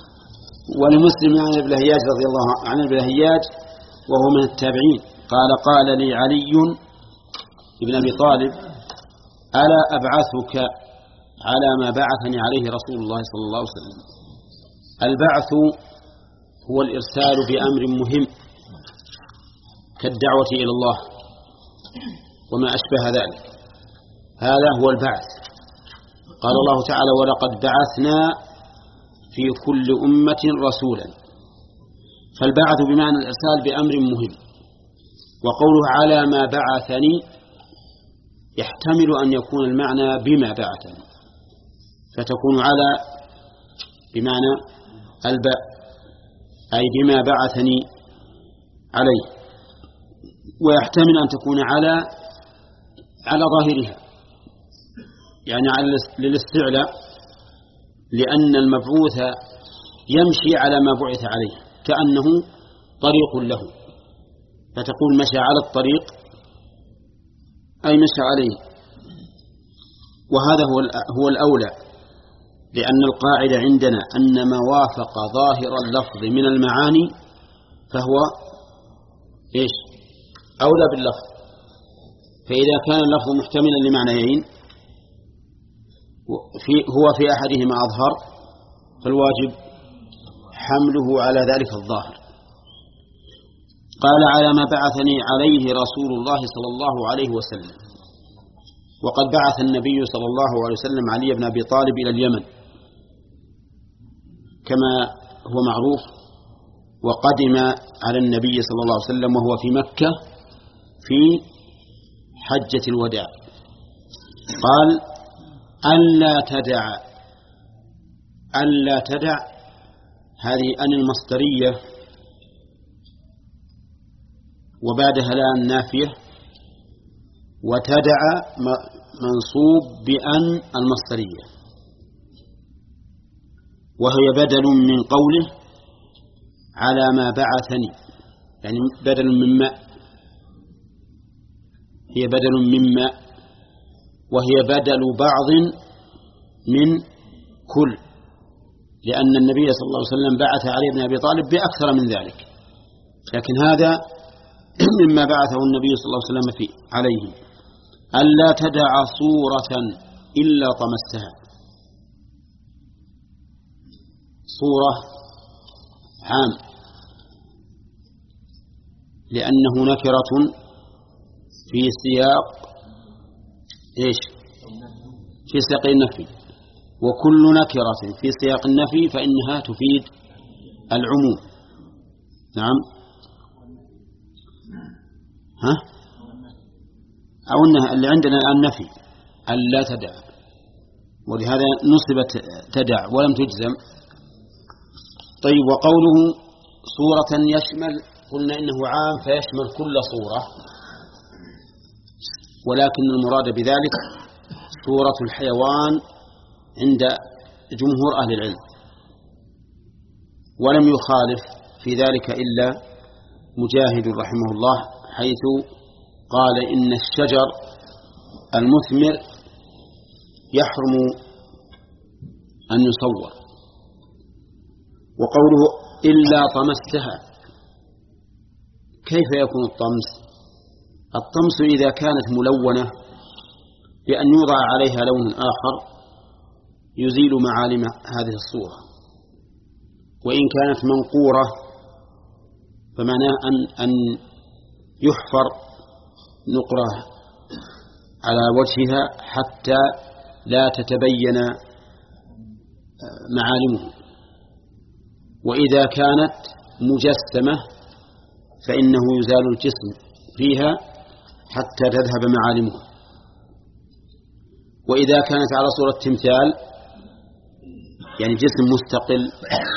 ولمسلم عن ابن هياج رضي الله عن ابن هياج وهو من التابعين قال قال لي علي ابن أبي طالب ألا أبعثك على ما بعثني عليه رسول الله صلى الله عليه وسلم. البعث هو الإرسال بأمر مهم كالدعوة إلى الله وما أشبه ذلك، هذا هو البعث. قال الله تعالى ولقد بعثنا في كل أمة رسولا، فالبعث بمعنى الإرسال بأمر مهم. وقوله على ما بعثني يحتمل أن يكون المعنى بما بعثني، فتكون على بمعنى الباء أي بما بعثني عليه، ويحتمل أن تكون على على ظاهرها يعني على للاستعلاء، لأن المبعوث يمشي على ما بعث عليه كأنه طريق له، فتقول مشى على الطريق أي مشى عليه. وهذا هو هو الأولى، لأن القاعدة عندنا أن ما وافق ظاهر اللفظ من المعاني فهو إيش أولى باللفظ. فإذا كان اللفظ محتملا لمعنيين في هو في أحدهما أظهر، فالواجب حمله على ذلك الظاهر. قال على ما بعثني عليه رسول الله صلى الله عليه وسلم. وقد بعث النبي صلى الله عليه وسلم علي بن أبي طالب إلى اليمن كما هو معروف، وقدم على النبي صلى الله عليه وسلم وهو في مكة في حجة الوداع. قال ألا تدع، ألا تدع هذه أن المصدرية وبعدها لا النافية، وتدع منصوب بأن المصدرية، وهي بدل من قوله على ما بعثني، يعني بدل من ما، هي بدل من ما، وهي بدل بعض من كل، لأن النبي صلى الله عليه وسلم بعث علي بن أبي طالب بأكثر من ذلك، لكن هذا مما بعثه النبي صلى الله عليه وسلم فيه عليه. ألا تدع صورة إلا طمستها. صورة عام لأنه نكرة في سياق إيش؟ في سياق النفي، وكل نكرة في سياق النفي فإنها تفيد العموم. نعم. ها؟ أو أنها اللي عندنا الآن نفي ألا تدع، ولهذا نصبت تدع ولم تجزم. طيب، وقوله صورة يشمل، قلنا إنه عام فيشمل كل صورة، ولكن المراد بذلك صورة الحيوان عند جمهور أهل العلم، ولم يخالف في ذلك إلا مجاهد رحمه الله، حيث قال إن الشجر المثمر يحرم أن يصور. وقوله إلا طمستها، كيف يكون الطمس؟ الطمس إذا كانت ملونة بأن يوضع عليها لون آخر يزيل معالم هذه الصورة، وإن كانت منقورة فمعناه أن, أن يحفر نقرة على وجهها حتى لا تتبين معالمه، وإذا كانت مجسمة فإنه يزال الجسم فيها حتى تذهب معالمه، وإذا كانت على صورة تمثال يعني جسم مستقل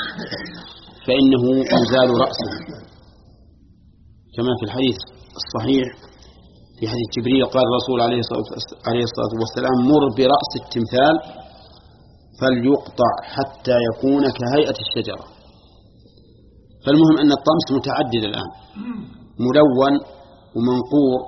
فإنه يزال رأسه، كما في الحديث الصحيح في حديث جبريل قال الرسول عليه الصلاة والسلام مر برأس التمثال فليقطع حتى يكون كهيئة الشجرة. فالمهم أن الطمس متعدد الآن، ملون ومنقور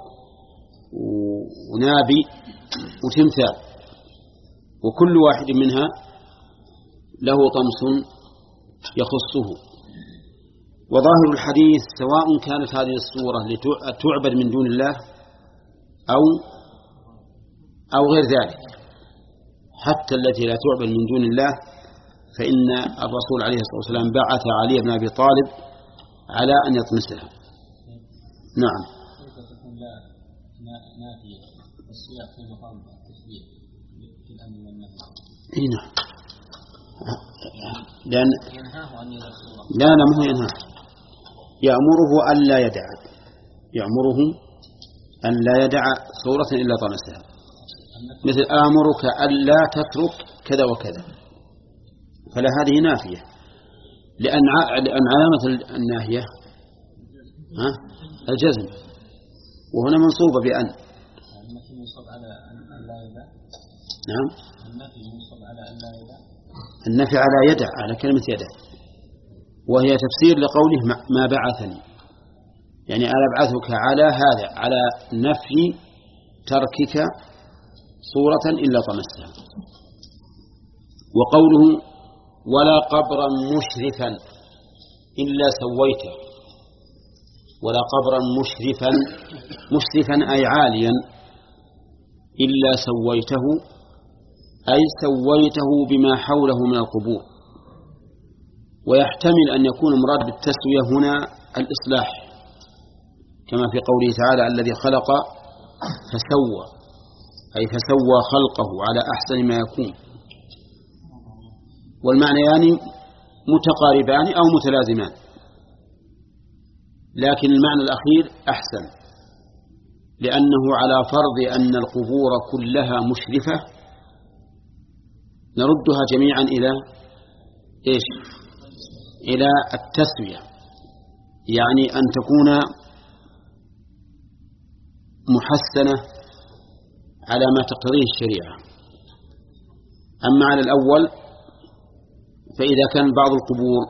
ونابي وتمثال، وكل واحد منها له طمس يخصه. وظاهر الحديث سواء كانت هذه الصورة لتعبد من دون الله أو أو غير ذلك، حتى التي لا تعبد من دون الله، فإن الرسول عليه الصلاة والسلام بعث علي بن أبي طالب على أن يطمسها. نعم. إيه نعم. لأن لا لا ما هو ينهاه، يأمره ألا يدع، يأمره ألا يدع صورة إلا طمسها، مثل آمرك ألا تترك كذا وكذا، فلا هذه نافية، لأن لأن علامة الناهية ها الجزم، وهنا منصوبة بأن. نعم. النفي على يدع، على كلمة يدع، وهي تفسير لقوله ما بعثني، يعني أنا أبعثك على هذا، على نفي تركك صورة إلا طمستها. وقوله ولا قبرا مشرفا إلا سويته، ولا قبرا مشرفا، مشرفا أي عاليا، إلا سويته أي سويته بما حوله من القبور، ويحتمل أن يكون مراد بالتسوية هنا الإصلاح، كما في قوله تعالى الذي خلق فسوى، أي فسوى خلقه على أحسن ما يكون. والمعنيان متقاربان أو متلازمان، لكن المعنى الأخير أحسن، لأنه على فرض أن القبور كلها مشرفة نردها جميعا إلى إيش؟ إلى التسوية، يعني أن تكون محسنة على ما تقتضيه الشريعة. أما على الأول فإذا كان بعض القبور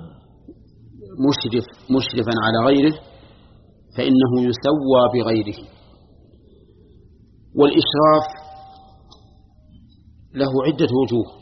مشرف مشرفا على غيره فإنه يسوى بغيره. والإشراف له عدة وجوه،